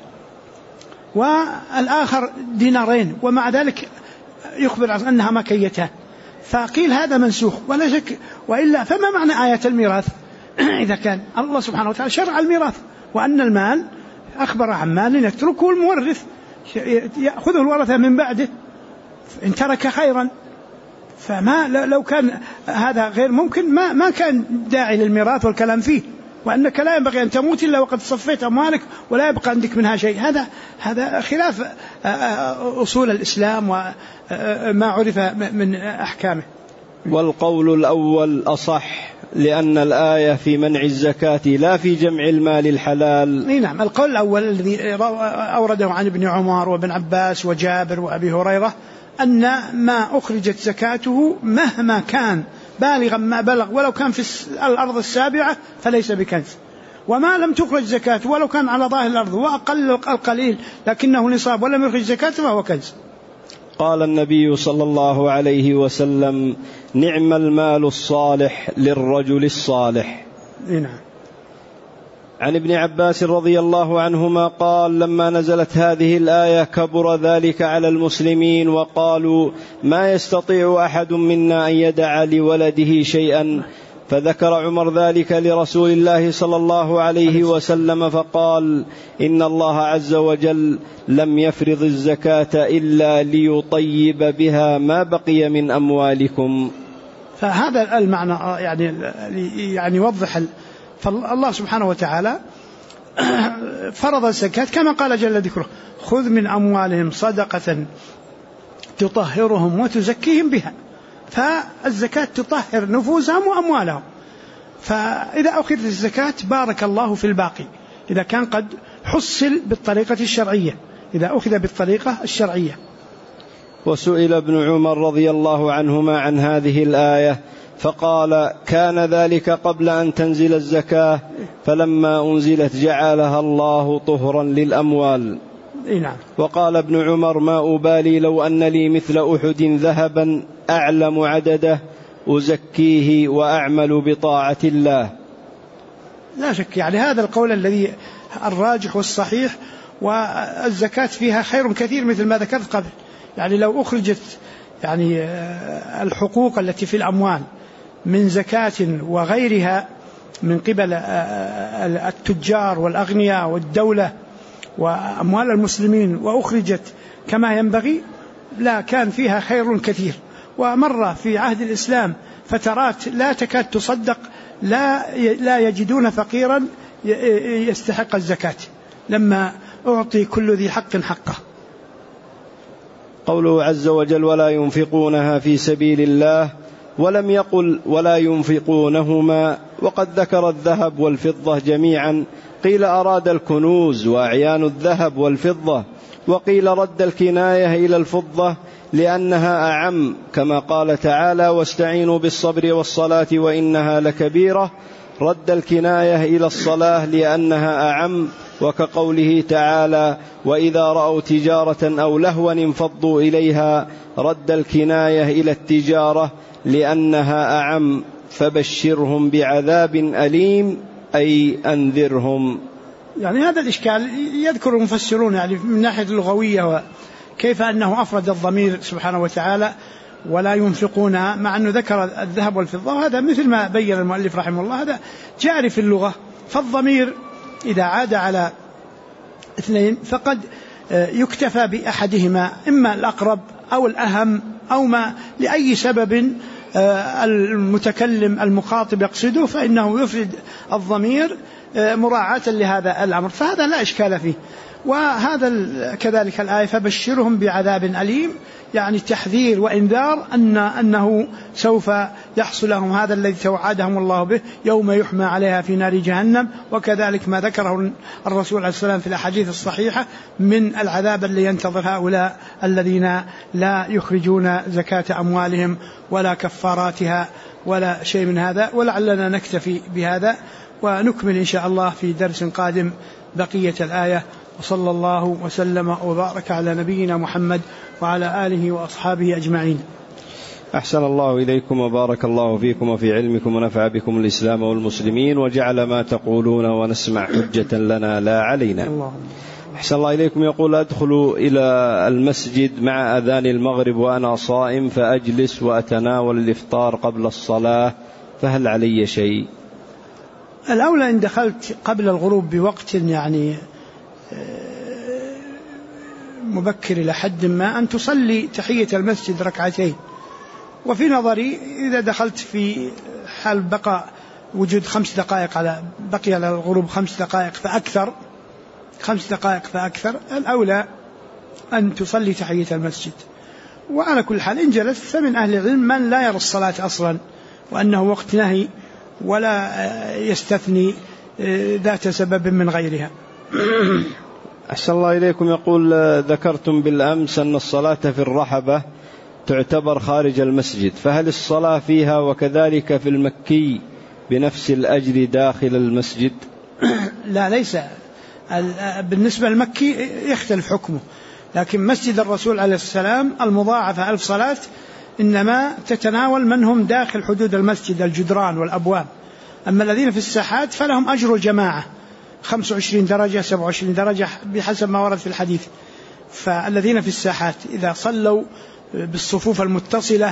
S1: والآخر دينارين، ومع ذلك يخبر عن أنها مكيتان، فقيل هذا منسوخ ولا شك. وإلا فما معنى آية الميراث إذا كان الله سبحانه وتعالى شرع الميراث، وأن المال أخبر عن مال يتركه المورث يأخذه الورثة من بعده إن ترك خيرا. فما لو كان هذا غير ممكن ما كان داعي للميراث والكلام فيه، وأنك لا ينبغي أن تموت إلا وقد صفيت أموالك ولا يبقى عندك منها شيء. هذا خلاف أصول الإسلام وما عرف من أحكامه.
S2: والقول الأول أصح، لأن الآية في منع الزكاة لا في جمع المال الحلال.
S1: نعم، القول الأول الذي أورده عن ابن عمر وابن عباس وجابر وأبي هريرة أن ما أخرجت زكاته مهما كان بالغا ما بلغ ولو كان في الأرض السابعة فليس بكنز، وما لم تخرج زكاته ولو كان على ظاهر الأرض وأقل القليل لكنه نصاب ولم يخرج زكاته فهو كنز.
S2: قال النبي صلى الله عليه وسلم: نعم المال الصالح للرجل الصالح.
S1: نعم.
S2: عن ابن عباس رضي الله عنهما قال: لما نزلت هذه الآية كبر ذلك على المسلمين، وقالوا: ما يستطيع أحد منا أن يدع لولده شيئا، فذكر عمر ذلك لرسول الله صلى الله عليه وسلم فقال: إن الله عز وجل لم يفرض الزكاة إلا ليطيب بها ما بقي من أموالكم.
S1: فهذا المعنى يعني يوضح فالله سبحانه وتعالى فرض الزكاة كما قال جل ذكره: خذ من أموالهم صدقة تطهرهم وتزكيهم بها. فالزكاة تطهر نفوسهم وأموالهم، فإذا أخذت الزكاة بارك الله في الباقي إذا كان قد حصل بالطريقة الشرعية، إذا أخذ بالطريقة الشرعية.
S2: وسئل ابن عمر رضي الله عنهما عن هذه الآية فقال: كان ذلك قبل أن تنزل الزكاة، فلما أنزلت جعلها الله طهرا للأموال.
S1: نعم.
S2: وقال ابن عمر: ما أبالي لو أن لي مثل أحد ذهبا أعلم عدده أزكيه وأعمل بطاعة الله.
S1: لا شك يعني هذا القول الذي الراجح والصحيح، والزكاة فيها خير كثير مثل ما ذكرت قبل. يعني لو أخرجت يعني الحقوق التي في الأموال من زكاة وغيرها من قبل التجار والأغنياء والدولة وأموال المسلمين وأخرجت كما ينبغي لا كان فيها خير كثير. ومر في عهد الإسلام فترات لا تكاد تصدق، لا يجدون فقيرا يستحق الزكاة لما أعطي كل ذي حق حقه.
S2: قوله عز وجل: ولا ينفقونها في سبيل الله، ولم يقل ولا ينفقونهما، وقد ذكر الذهب والفضة جميعا. قيل أراد الكنوز وأعيان الذهب والفضة، وقيل رد الكناية إلى الفضة لأنها أعم، كما قال تعالى: واستعينوا بالصبر والصلاة وإنها لكبيرة. رد الكناية إلى الصلاة لأنها أعم، وكقوله تعالى: وإذا رأوا تجارة أو لهوا انفضوا إليها. رد الكناية إلى التجارة لأنها أعم، فبشرهم بعذاب أليم، أي أنذرهم.
S1: يعني هذا الإشكال يذكر المفسرون يعني من ناحية اللغوية، وكيف أنه أفرد الضمير سبحانه وتعالى ولا ينفقونها، مع أنه ذكر الذهب والفضة، وهذا مثل ما بين المؤلف رحمه الله هذا جاري في اللغة. فالضمير إذا عاد على اثنين فقد يكتفى بأحدهما، إما الأقرب أو الأهم أو ما لأي سبب المتكلم المخاطب يقصده، فإنه يفرد الضمير مراعاة لهذا الأمر، فهذا لا إشكال فيه. وهذا كذلك الآية فبشرهم بعذاب أليم، يعني تحذير وإنذار أنه سوف يحصل لهم هذا الذي توعدهم الله به يوم يحمى عليها في نار جهنم، وكذلك ما ذكره الرسول عليه السلام في الأحاديث الصحيحة من العذاب الذي ينتظر هؤلاء الذين لا يخرجون زكاة أموالهم ولا كفاراتها ولا شيء من هذا. ولعلنا نكتفي بهذا ونكمل إن شاء الله في درس قادم بقية الآية. وصلى الله وسلم وبارك على نبينا محمد وعلى آله وأصحابه أجمعين.
S2: أحسن الله إليكم وبارك الله فيكم وفي علمكم ونفع بكم الإسلام والمسلمين، وجعل ما تقولون ونسمع حجة لنا لا علينا. أحسن الله إليكم. يقول: أدخل إلى المسجد مع أذان المغرب وأنا صائم، فأجلس وأتناول الإفطار قبل الصلاة، فهل علي شيء؟
S1: الأولى إن دخلت قبل الغروب بوقت يعني مبكر إلى حد ما أن تصلي تحية المسجد ركعتين. وفي نظري إذا دخلت في حال بقى وجود 5 دقائق بقي على الغروب 5 دقائق فأكثر، الأولى أن تصلي تحية المسجد. وعلى كل حال إن جلست فمن أهل العلم من لا يرى الصلاة أصلا وأنه وقت نهي ولا يستثني ذات سبب من غيرها.
S2: أحسن الله إليكم. يقول: ذكرتم بالأمس أن الصلاة في الرحبة تعتبر خارج المسجد، فهل الصلاة فيها وكذلك في المكي بنفس الأجر داخل المسجد؟
S1: لا، ليس. بالنسبة للمكي يختلف حكمه، لكن مسجد الرسول عليه السلام المضاعفة 1000 صلاة إنما تتناول من هم داخل حدود المسجد، الجدران والأبواب. أما الذين في الساحات فلهم أجر الجماعة 25 درجة 27 درجة بحسب ما ورد في الحديث. فالذين في الساحات إذا صلوا بالصفوف المتصلة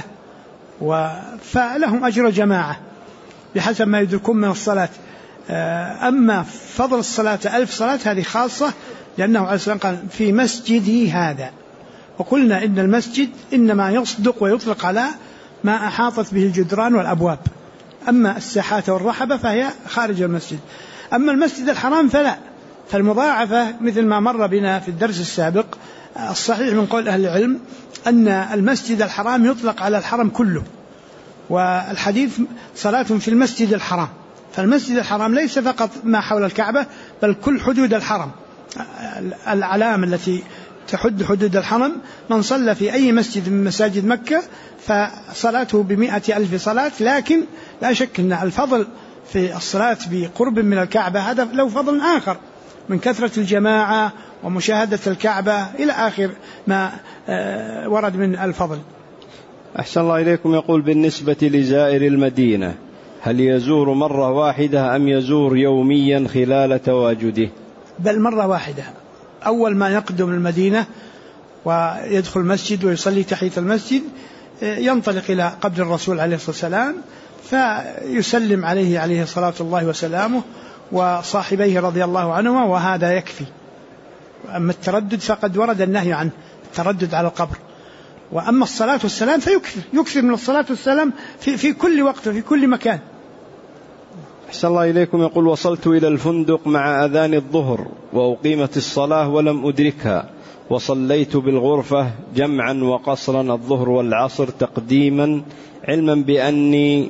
S1: فلهم أجر جماعة بحسب ما يدركون من الصلاة. أما فضل الصلاة 1000 صلاة هذه خاصة، لأنه عليه السلام قال في مسجدي هذا، وقلنا إن المسجد إنما يصدق ويطلق على ما أحاطت به الجدران والأبواب. أما الساحات والرحبة فهي خارج المسجد. أما المسجد الحرام فلا، فالمضاعفة مثل ما مر بنا في الدرس السابق الصحيح من قول أهل العلم أن المسجد الحرام يطلق على الحرم كله، والحديث صلاة في المسجد الحرام، فالمسجد الحرام ليس فقط ما حول الكعبة بل كل حدود الحرم، الأعلام التي تحد حدود الحرم. من صلى في أي مسجد من مساجد مكة فصلاته ب100,000 صلاة. لكن لا شك أن الفضل في الصلاة بقرب من الكعبة هذا له فضل آخر من كثرة الجماعة ومشاهدة الكعبة إلى آخر ما ورد من الفضل.
S2: أحسن الله إليكم. يقول: بالنسبة لزائر المدينة هل يزور مرة واحدة أم يزور يوميا خلال تواجده؟
S1: بل مرة واحدة، أول ما يقدم المدينة ويدخل المسجد ويصلي تحية المسجد ينطلق إلى قبر الرسول عليه الصلاة والسلام فيسلم عليه صلاة الله وسلامه وصاحبيه رضي الله عنهما، وهذا يكفي. أما التردد فقد ورد النهي عنه، التردد على القبر. وأما الصلاة والسلام فيكثر من الصلاة والسلام في كل وقت وفي كل مكان.
S2: أحسن الله إليكم. يقول: وصلت إلى الفندق مع أذان الظهر وأقيمت الصلاة ولم أدركها، وصليت بالغرفة جمعا وقصرا الظهر والعصر تقديما، علما بأني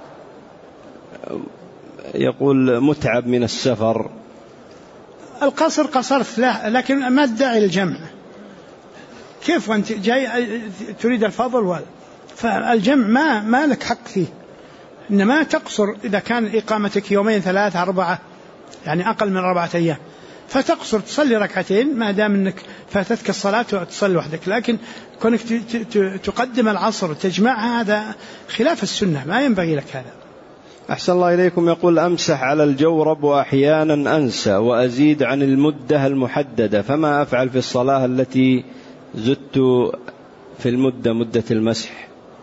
S2: يقول متعب من السفر.
S1: القصر قصرت له، لكن ما تدعي الجمع. كيف وانت جاي تريد الفضل؟ فالجمع ما لك حق فيه، إنما تقصر إذا كان إقامتك 2 3 4 يعني أقل من 4 أيام، فتقصر تصلي ركعتين ما دام أنك فاتتك الصلاة وتصلي وحدك. لكن كونك تقدم العصر وتجمعها هذا خلاف السنة، ما ينبغي لك هذا.
S2: أحسن الله إليكم. يقول: أمسح على الجورب وأحيانا أنسى وأزيد عن المدة المحددة، فما أفعل في الصلاة التي زدت في مدة المسح؟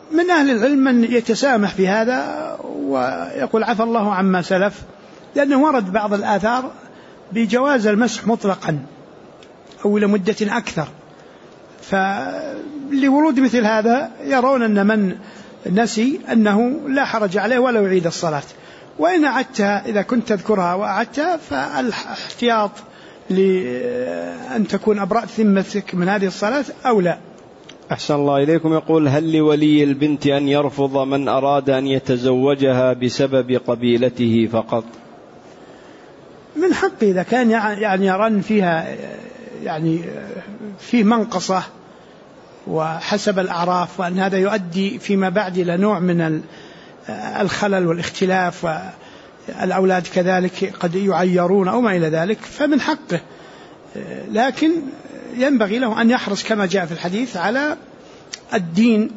S1: من أهل العلم من يتسامح في هذا ويقول عفى الله عما سلف، لأنه ورد بعض الآثار بجواز المسح مطلقا أو لمدة أكثر، فلورود مثل هذا يرون أن من نسي أنه لا حرج عليه ولو يعيد الصلاة. وإن أعدتها إذا كنت تذكرها وأعدتها فالاحتياط لأن تكون أبرأت ذمتك من هذه الصلاة أو لا.
S2: أحسن الله إليكم. يقول هل لولي البنت أن يرفض من أراد أن يتزوجها بسبب قبيلته فقط؟
S1: من حقه إذا كان يعني يرى فيها يعني فيه منقصة وحسب الأعراف، وأن هذا يؤدي فيما بعد إلى نوع من الخلل والاختلاف، والأولاد كذلك قد يعيرون أو ما إلى ذلك، فمن حقه. لكن ينبغي له أن يحرص كما جاء في الحديث على الدين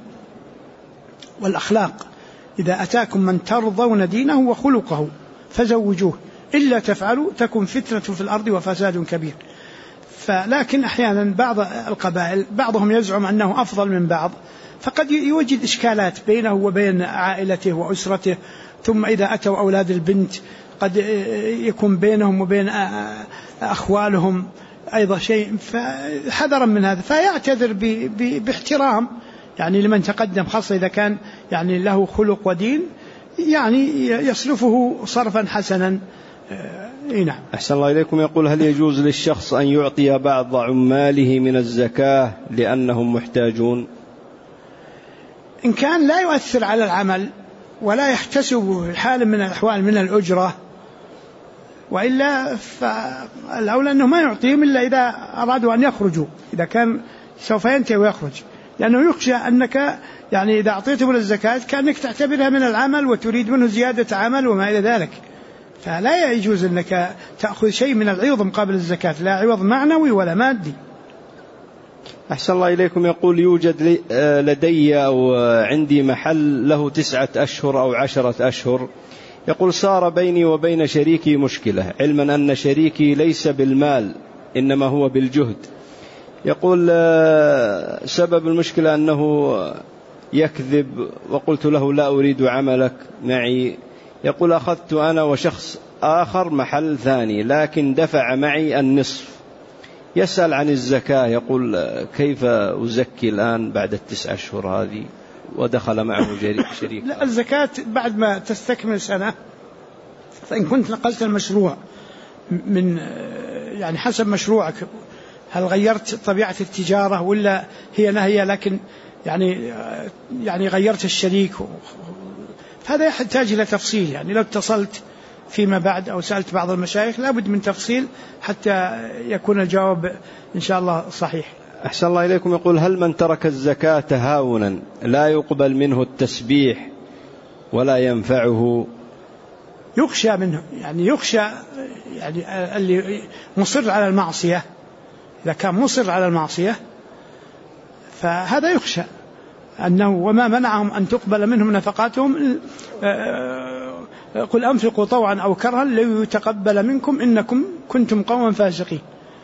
S1: والأخلاق. إذا أتاكم من ترضون دينه وخلقه فزوجوه، إلا تفعلوا تكن فتنة في الأرض وفساد كبير. لكن أحيانا بعض القبائل بعضهم يزعم أنه أفضل من بعض، فقد يوجد إشكالات بينه وبين عائلته وأسرته، ثم إذا أتوا أولاد البنت قد يكون بينهم وبين أخوالهم أيضا شيء، فحذرا من هذا فيعتذر باحترام يعني لمن تقدم، خاصة إذا كان يعني له خلق ودين، يعني يصرفه صرفا حسنا. نعم.
S2: أحسن الله إليكم. يقول هل يجوز للشخص أن يعطي بعض عماله من الزكاة لأنهم محتاجون؟
S1: إن كان لا يؤثر على العمل ولا يحتسب حال من الأحوال من الأجرة، وإلا فالأولى أنه ما يعطيهم إلا إذا أرادوا أن يخرجوا، إذا كان سوف ينتهي ويخرج، لأنه يخشى أنك يعني إذا أعطيته الزكاة كأنك تعتبرها من العمل وتريد منه زيادة عمل وما إلى ذلك، فلا يجوز أنك تأخذ شيء من العوض مقابل الزكاة، لا عوض معنوي ولا مادي.
S2: أحسن الله إليكم. يقول يوجد لدي أو عندي محل له 9 أشهر أو 10 أشهر، يقول صار بيني وبين شريكي مشكلة، علما أن شريكي ليس بالمال إنما هو بالجهد. يقول سبب المشكلة أنه يكذب، وقلت له لا أريد عملك معي. يقول أخذت أنا وشخص آخر محل ثاني لكن دفع معي النصف. يسأل عن الزكاة، يقول كيف أزكي الآن بعد 9 أشهر هذه ودخل معه شريك؟
S1: لا، الزكاة بعد ما تستكمل سنة، فإن كنت نقلت المشروع من يعني حسب مشروعك، هل غيرت طبيعة التجارة ولا هي نهية، لكن يعني غيرت الشريك، هذا يحتاج إلى تفصيل. يعني لو اتصلت فيما بعد أو سألت بعض المشايخ لابد من تفصيل حتى يكون الجواب إن شاء الله صحيح.
S2: أحسن الله إليكم. يقول هل من ترك الزكاة تهاونا لا يقبل منه التسبيح ولا ينفعه؟
S1: يخشى منه، يعني يخشى يعني اللي مصر على المعصية، إذا كان مصر على المعصية فهذا يخشى أنه وما منعهم أن تقبل منهم نفقاتهم قل أنفقوا طوعا أو كرها لن يتقبل منكم إنكم كنتم قوما فاسقين.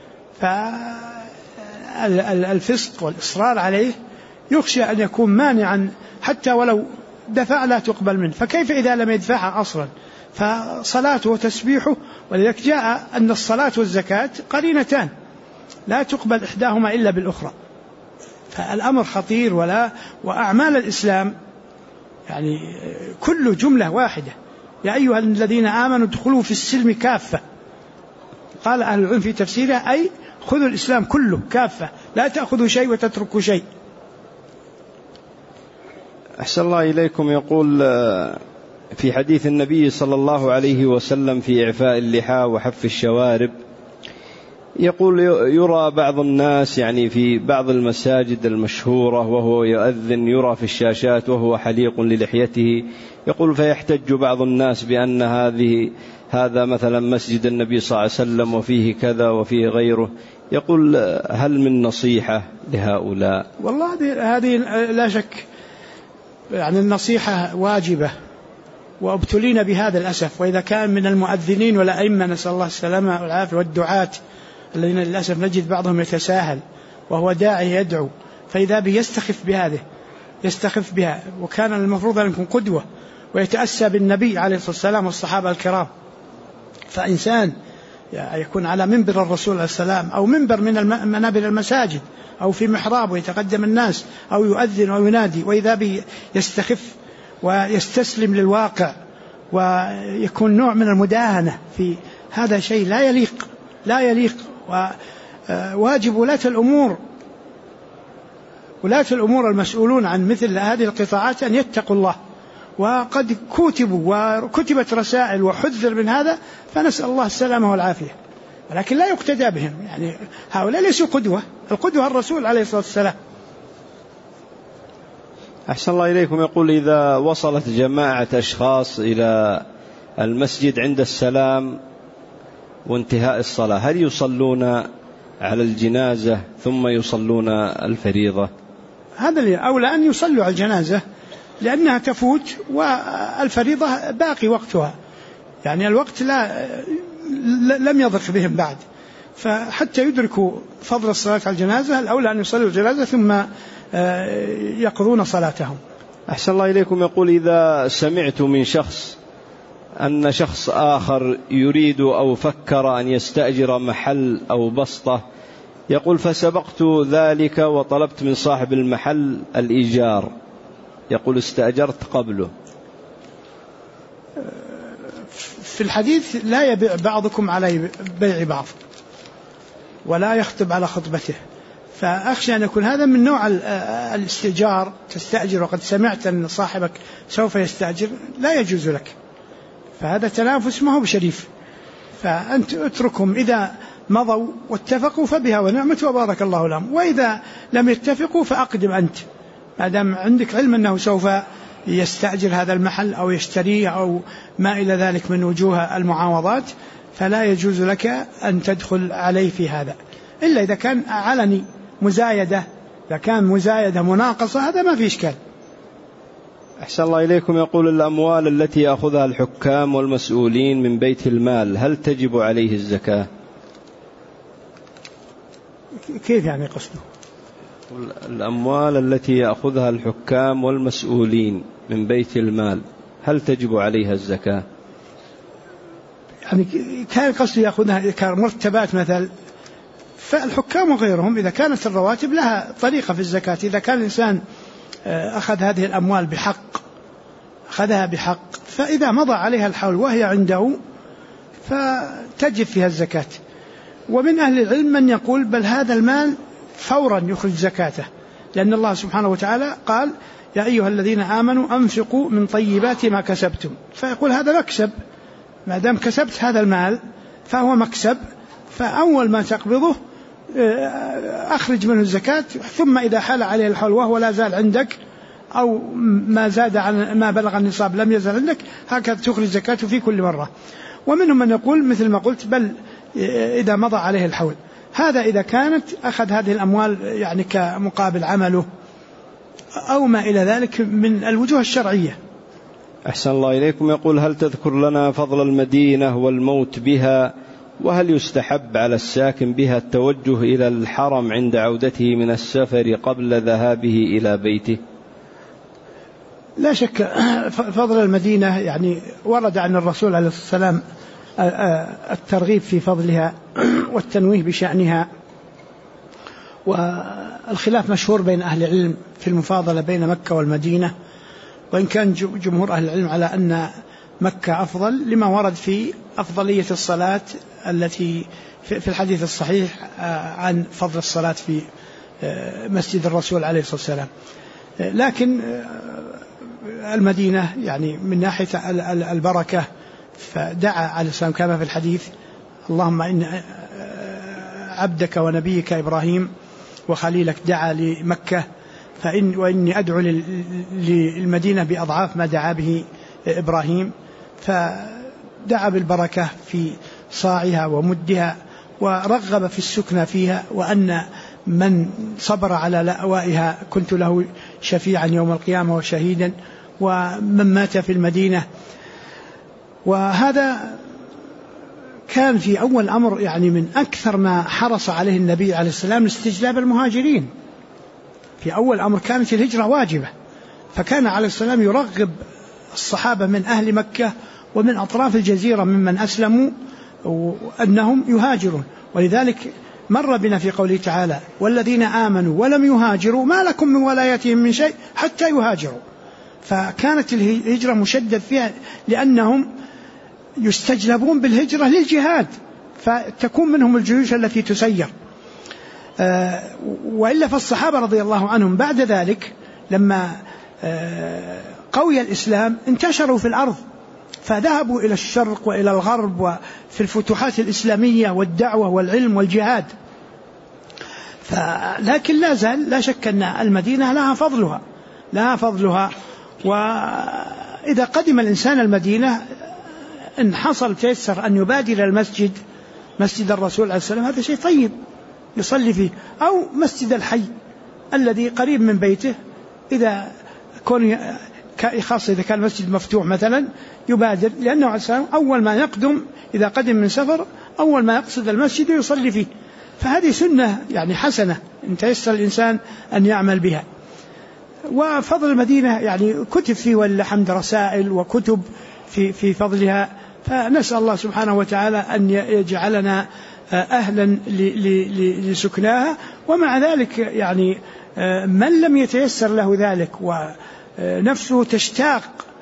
S1: فالفسق والإصرار عليه يخشى أن يكون مانعا، حتى ولو دفع لا تقبل منه، فكيف إذا لم يدفعها أصلا؟ فصلاته وتسبيحه، ولذلك جاء أن الصلاة والزكاة قرينتان لا تقبل إحداهما إلا بالأخرى، فالأمر خطير. وأعمال الإسلام يعني كل جملة واحدة، يا أيها الذين آمنوا ادخلوا في السلم كافة. قال أهل العلم في تفسيره أي خذوا الإسلام كله كافة، لا تأخذوا شيء وتتركوا شيء.
S2: أحسن الله إليكم. يقول في حديث النبي صلى الله عليه وسلم في إعفاء اللحى وحف الشوارب، يقول يرى بعض الناس يعني في بعض المساجد المشهورة وهو يؤذن يرى في الشاشات وهو حليق للحيته، يقول فيحتج بعض الناس بأن هذا مثلا مسجد النبي صلى الله عليه وسلم وفيه كذا وفيه غيره. يقول هل من نصيحة لهؤلاء؟
S1: والله هذه لا شك يعني النصيحة واجبة، وابتلينا بهذا الأسف. وإذا كان من المؤذنين والأئمة نسأل الله السلامة والعافية والدعاة الذين للأسف نجد بعضهم يتساهل وهو داعي يدعو، فإذا بيستخف بهذه، يستخف بها. وكان المفروض أن يكون قدوة ويتأسى بالنبي عليه الصلاة والسلام والصحابة الكرام. فإنسان يكون على منبر الرسول عليه السلام أو منبر من منابر المساجد أو في محراب ويتقدم الناس أو يؤذن أو ينادي، وإذا به يستخف ويستسلم للواقع ويكون نوع من المداهنة في هذا شيء لا يليق. وواجب ولاة الأمور المسؤولون عن مثل هذه القطاعات أن يتقوا الله. وقد وكتبت رسائل وحذر من هذا، فنسأل الله السلامة والعافية، ولكن لا يقتدى بهم. يعني هؤلاء ليسوا قدوة، القدوة الرسول عليه الصلاة والسلام.
S2: أحسن الله إليكم. يقول إذا وصلت جماعة أشخاص إلى المسجد عند السلام وانتهاء الصلاة، هل يصلون على الجنازة ثم يصلون الفريضة؟
S1: هذا أولى أن يصلوا على الجنازة لأنها تفوت والفريضة باقي وقتها، يعني الوقت لم يضق بهم بعد، فحتى يدركوا فضل الصلاة على الجنازة الأولى أن يصلوا الجنازة ثم يقضون صلاتهم.
S2: أحسن الله إليكم. يقول إذا سمعت من شخص أن شخص آخر يريد أو فكر أن يستأجر محل أو بسطة، يقول فسبقت ذلك وطلبت من صاحب المحل الإيجار، يقول استأجرت قبله.
S1: في الحديث لا يبيع بعضكم على بيع بعض ولا يخطب على خطبته، فأخشى أن يكون هذا من نوع الاستئجار، تستأجر وقد سمعت أن صاحبك سوف يستأجر، لا يجوز لك، فهذا تنافس ما هو بشريف. فأنت اتركهم، إذا مضوا واتفقوا فبها ونعمت وبارك الله لهم، وإذا لم يتفقوا فأقدم أنت، ما دام عندك علم أنه سوف يستأجر هذا المحل أو يشتريه أو ما إلى ذلك من وجوه المعاوضات، فلا يجوز لك أن تدخل عليه في هذا، إلا إذا كان علني مزايدة. إذا كان مزايدة مناقصة هذا ما في إشكال.
S2: أحسن الله إليكم. يقول الأموال التي يأخذها الحكام والمسؤولين من بيت المال هل تجب عليه الزكاة؟
S1: كيف يعني قصده؟
S2: الأموال التي يأخذها الحكام والمسؤولين من بيت المال هل تجب عليها الزكاة؟
S1: يعني كان قصده يأخذها كمرتبات مثل، فالحكام وغيرهم إذا كانت الرواتب لها طريقة في الزكاة. إذا كان الإنسان أخذ هذه الأموال أخذها بحق، فإذا مضى عليها الحول وهي عنده فتجب فيها الزكاة. ومن أهل العلم من يقول بل هذا المال فورا يخرج زكاته، لأن الله سبحانه وتعالى قال يا أيها الذين آمنوا أنفقوا من طيبات ما كسبتم، فيقول هذا مكسب، ما دام كسبت هذا المال فهو مكسب، فأول ما تقبضه أخرج منه الزكاة، ثم إذا حال عليه الحول وهو لا زال عندك أو ما زاد عن ما بلغ النصاب لم يزل عندك، هكذا تخرج زكاة في كل مرة. ومنهم من يقول مثل ما قلت بل إذا مضى عليه الحول، هذا إذا كانت أخذ هذه الأموال يعني كمقابل عمله أو ما إلى ذلك من الوجوه الشرعية.
S2: أحسن الله إليكم. يقول هل تذكر لنا فضل المدينة والموت بها، وهل يستحب على الساكن بها التوجه إلى الحرم عند عودته من السفر قبل ذهابه إلى بيته؟
S1: لا شك فضل المدينة يعني ورد عن الرسول عليه الصلاة والسلام الترغيب في فضلها والتنويه بشأنها، والخلاف مشهور بين أهل العلم في المفاضلة بين مكة والمدينة، وإن كان جمهور أهل العلم على أن مكة أفضل لما ورد في أفضلية الصلاة التي في الحديث الصحيح عن فضل الصلاة في مسجد الرسول عليه الصلاة والسلام. لكن المدينة يعني من ناحية البركة، فدعا عليه السلام كما في الحديث اللهم إن عبدك ونبيك إبراهيم وخليلك دعا لمكة وإني أدعو للمدينة بأضعاف ما دعا به إبراهيم، فدعا بالبركة في صاعها ومدها، ورغب في السكنى فيها، وأن من صبر على لأوائها كنت له شفيعا يوم القيامة وشهيدا، ومن مات في المدينة. وهذا كان في أول أمر يعني من أكثر ما حرص عليه النبي عليه السلام استجلاب المهاجرين. في أول أمر كانت الهجرة واجبة، فكان عليه السلام يرغب الصحابة من أهل مكة ومن أطراف الجزيرة ممن أسلموا أنهم يهاجرون. ولذلك مر بنا في قوله تعالى والذين آمنوا ولم يهاجروا ما لكم من ولايتهم من شيء حتى يهاجروا. فكانت الهجرة مشدد فيها لأنهم يستجلبون بالهجرة للجهاد، فتكون منهم الجيوش التي تسير. وإلا فالصحابة رضي الله عنهم بعد ذلك لما قوي الإسلام انتشروا في الأرض، فذهبوا إلى الشرق وإلى الغرب وفي الفتوحات الإسلامية والدعوة والعلم والجهاد. لكن لا زال لا شك أن المدينة لها فضلها. وإذا قدم الإنسان المدينة إن حصل تيسر أن يبادر المسجد، مسجد الرسول عليه السلام، هذا شيء طيب يصلي فيه، أو مسجد الحي الذي قريب من بيته، إذا كون خاصة إذا كان المسجد مفتوح مثلا يبادر، لأنه عليه السلام أول ما يقدم إذا قدم من سفر أول ما يقصد المسجد يصلي فيه. فهذه سنة يعني حسنة إن تيسر الإنسان أن يعمل بها. وفضل المدينة يعني كتب فيه والحمد رسائل وكتب في فضلها، فنسأل الله سبحانه وتعالى أن يجعلنا أهلا لسكناها. ومع ذلك يعني من لم يتيسر له ذلك ونفسه تشتاق،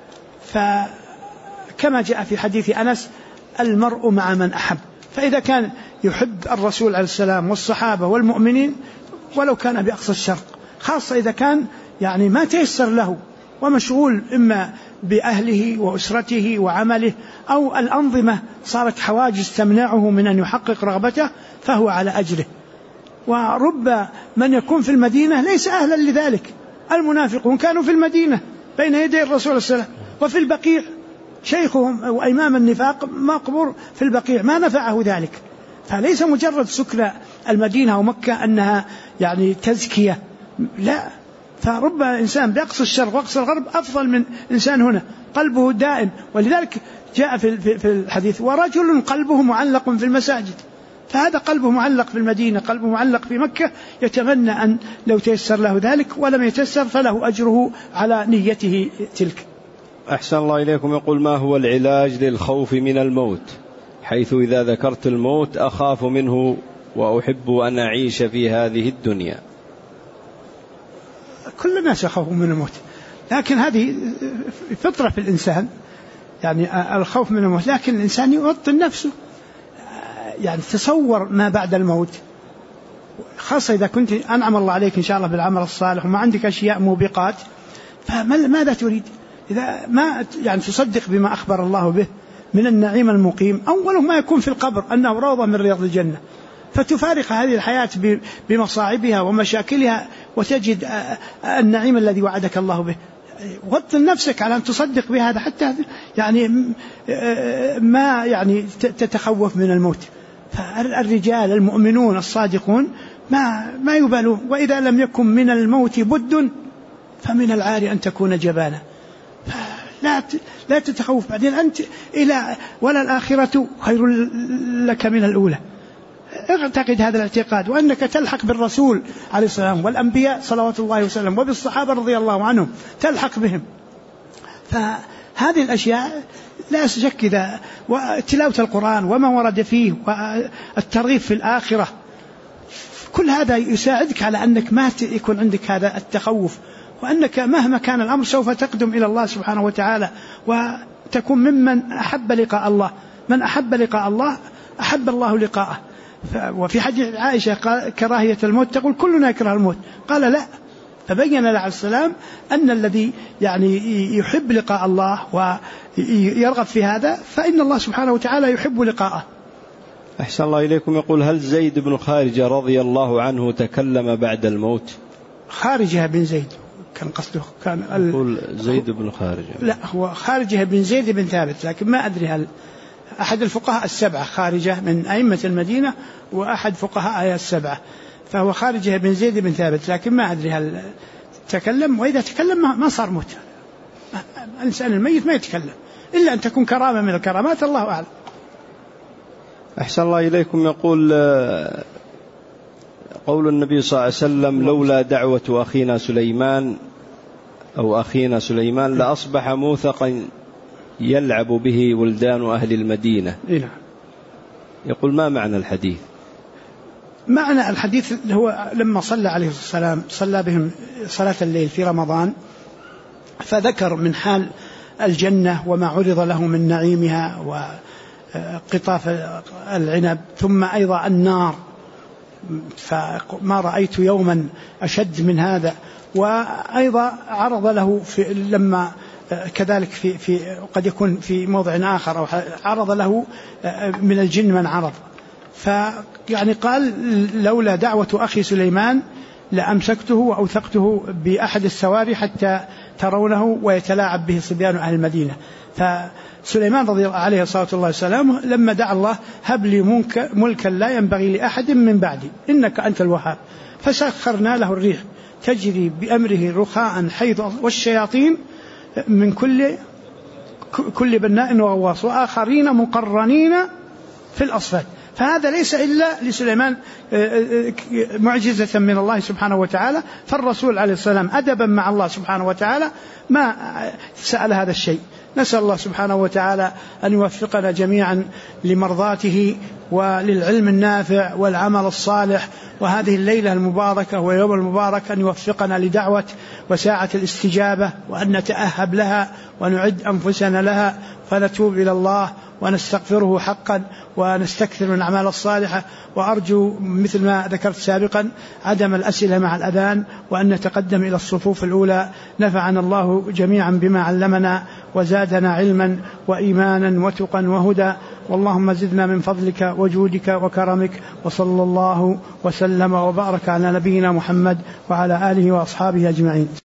S1: فكما جاء في حديث أنس المرء مع من أحب، فإذا كان يحب الرسول عليه السلام والصحابة والمؤمنين ولو كان بأقصى الشرق، خاصة إذا كان يعني ما تيسر له ومشغول إما بأهله وأسرته وعمله، أو الأنظمة صارت حواجز تمنعه من أن يحقق رغبته، فهو على أجره. ورب من يكون في المدينة ليس أهلا لذلك. المنافقون كانوا في المدينة بين يدي الرسول صلى الله عليه وسلم، وفي البقيع شيخهم وإمام النفاق مقبور في البقيع، ما نفعه ذلك. فليس مجرد سكن المدينة ومكة أنها يعني تزكية، لا، فرب إنسان بأقصى الشرق وأقصى الغرب أفضل من إنسان هنا قلبه دائم. ولذلك جاء في الحديث ورجل قلبه معلق في المساجد، فهذا قلبه معلق في المدينة، قلبه معلق في مكة، يتمنى أن لو تيسر له ذلك، ولم يتيسر فله أجره على نيته تلك.
S2: أحسن الله إليكم. يقول ما هو العلاج للخوف من الموت، حيث إذا ذكرت الموت أخاف منه وأحب أن أعيش في هذه الدنيا؟
S1: كل الناس يخافون من الموت، لكن هذه فطرة في الإنسان، يعني الخوف من الموت، لكن الإنسان يوطن نفسه، يعني تصور ما بعد الموت، خاصة إذا كنت أنعم الله عليك إن شاء الله بالعمل الصالح وما عندك أشياء موبقات، فماذا تريد؟ إذا ما يعني تصدق بما أخبر الله به من النعيم المقيم، أوله ما يكون في القبر أنه روضة من رياض الجنة، فتفارق هذه الحياة بمصاعبها ومشاكلها وتجد النعيم الذي وعدك الله به. وطن نفسك على أن تصدق بهذا حتى يعني ما يعني تتخوف من الموت. فالرجال المؤمنون الصادقون ما يبالون، وإذا لم يكن من الموت بد فمن العار أن تكون جبانا. لا تتخوف، بعدين أنت ولا الآخرة خير لك من الأولى. اعتقد هذا الاعتقاد، وأنك تلحق بالرسول عليه السلام والأنبياء صلوات الله وسلم وبالصحابة رضي الله عنهم، تلحق بهم. فهذه الأشياء لا شك إذا وتلاوة القرآن وما ورد فيه والترغيب في الآخرة، كل هذا يساعدك على أنك ما يكون عندك هذا التخوف، وأنك مهما كان الأمر سوف تقدم إلى الله سبحانه وتعالى وتكون ممن أحب لقاء الله. من أحب لقاء الله أحب الله لقاءه. وفي حديث عائشة كراهية الموت، تقول كلنا يكره الموت، قال لا، فبين له عليه السلام أن الذي يعني يحب لقاء الله ويرغب في هذا فإن الله سبحانه وتعالى يحب لقاءه.
S2: أحسن الله إليكم. يقول هل زيد بن خارجة رضي الله عنه تكلم بعد الموت؟
S1: خارجة بن زيد كان قصده، كان
S2: يقول زيد بن خارجة،
S1: لا هو خارجة بن زيد بن ثابت، لكن ما أدري هل أحد الفقهاء السبعة، خارجة من أئمة المدينة وأحد فقهاء السبعة، فهو خارجة بن زيد بن ثابت، لكن ما أدري هل تكلم. وإذا تكلم ما صار موت، الإنسان الميت ما يتكلم إلا أن تكون كرامة من الكرامات، الله أعلم.
S2: أحسن الله إليكم. يقول قول النبي صلى الله عليه وسلم لولا دعوة أخينا سليمان أو أخينا سليمان لأصبح موثقا يلعب به ولدان أهل المدينة. يقول ما معنى الحديث؟
S1: معنى الحديث هو لما صلى عليه السلام صلى بهم صلاة الليل في رمضان، فذكر من حال الجنة وما عرض له من نعيمها وقطاف العنب، ثم أيضا النار، فما رأيت يوما أشد من هذا. وأيضا عرض له لما كذلك في قد يكون في موضع آخر أو عرض له من الجن من عرض، فيعني قال لولا دعوة أخي سليمان لأمسكته وأوثقته بأحد السواري حتى ترونه ويتلاعب به صبيان أهل المدينة. فسليمان رضي الله عليه الصلاة والسلام لما دعا الله هب لي ملكا لا ينبغي لأحد من بعدي إنك أنت الوهاب، فسخرنا له الريح تجري بأمره رخاء حيث والشياطين من كل بناء وغواص وآخرين مقرنين في الأصفاد. فهذا ليس إلا لسليمان معجزة من الله سبحانه وتعالى، فالرسول عليه السلام أدبا مع الله سبحانه وتعالى ما سأل هذا الشيء. نسأل الله سبحانه وتعالى أن يوفقنا جميعا لمرضاته وللعلم النافع والعمل الصالح، وهذه الليلة المباركة ويوم المبارك أن يوفقنا لدعوة وساعة الاستجابة، وأن نتأهب لها ونعد أنفسنا لها، فنتوب إلى الله ونستغفره حقا ونستكثر من الأعمال الصالحة. وأرجو مثل ما ذكرت سابقا عدم الأسئلة مع الأذان، وأن نتقدم إلى الصفوف الأولى. نفعنا الله جميعا بما علمنا وزادنا علما وإيمانا وتقا وهدى، واللهم زدنا من فضلك وجودك وكرمك، وصلى الله وسلم وبارك على نبينا محمد وعلى آله وأصحابه أجمعين.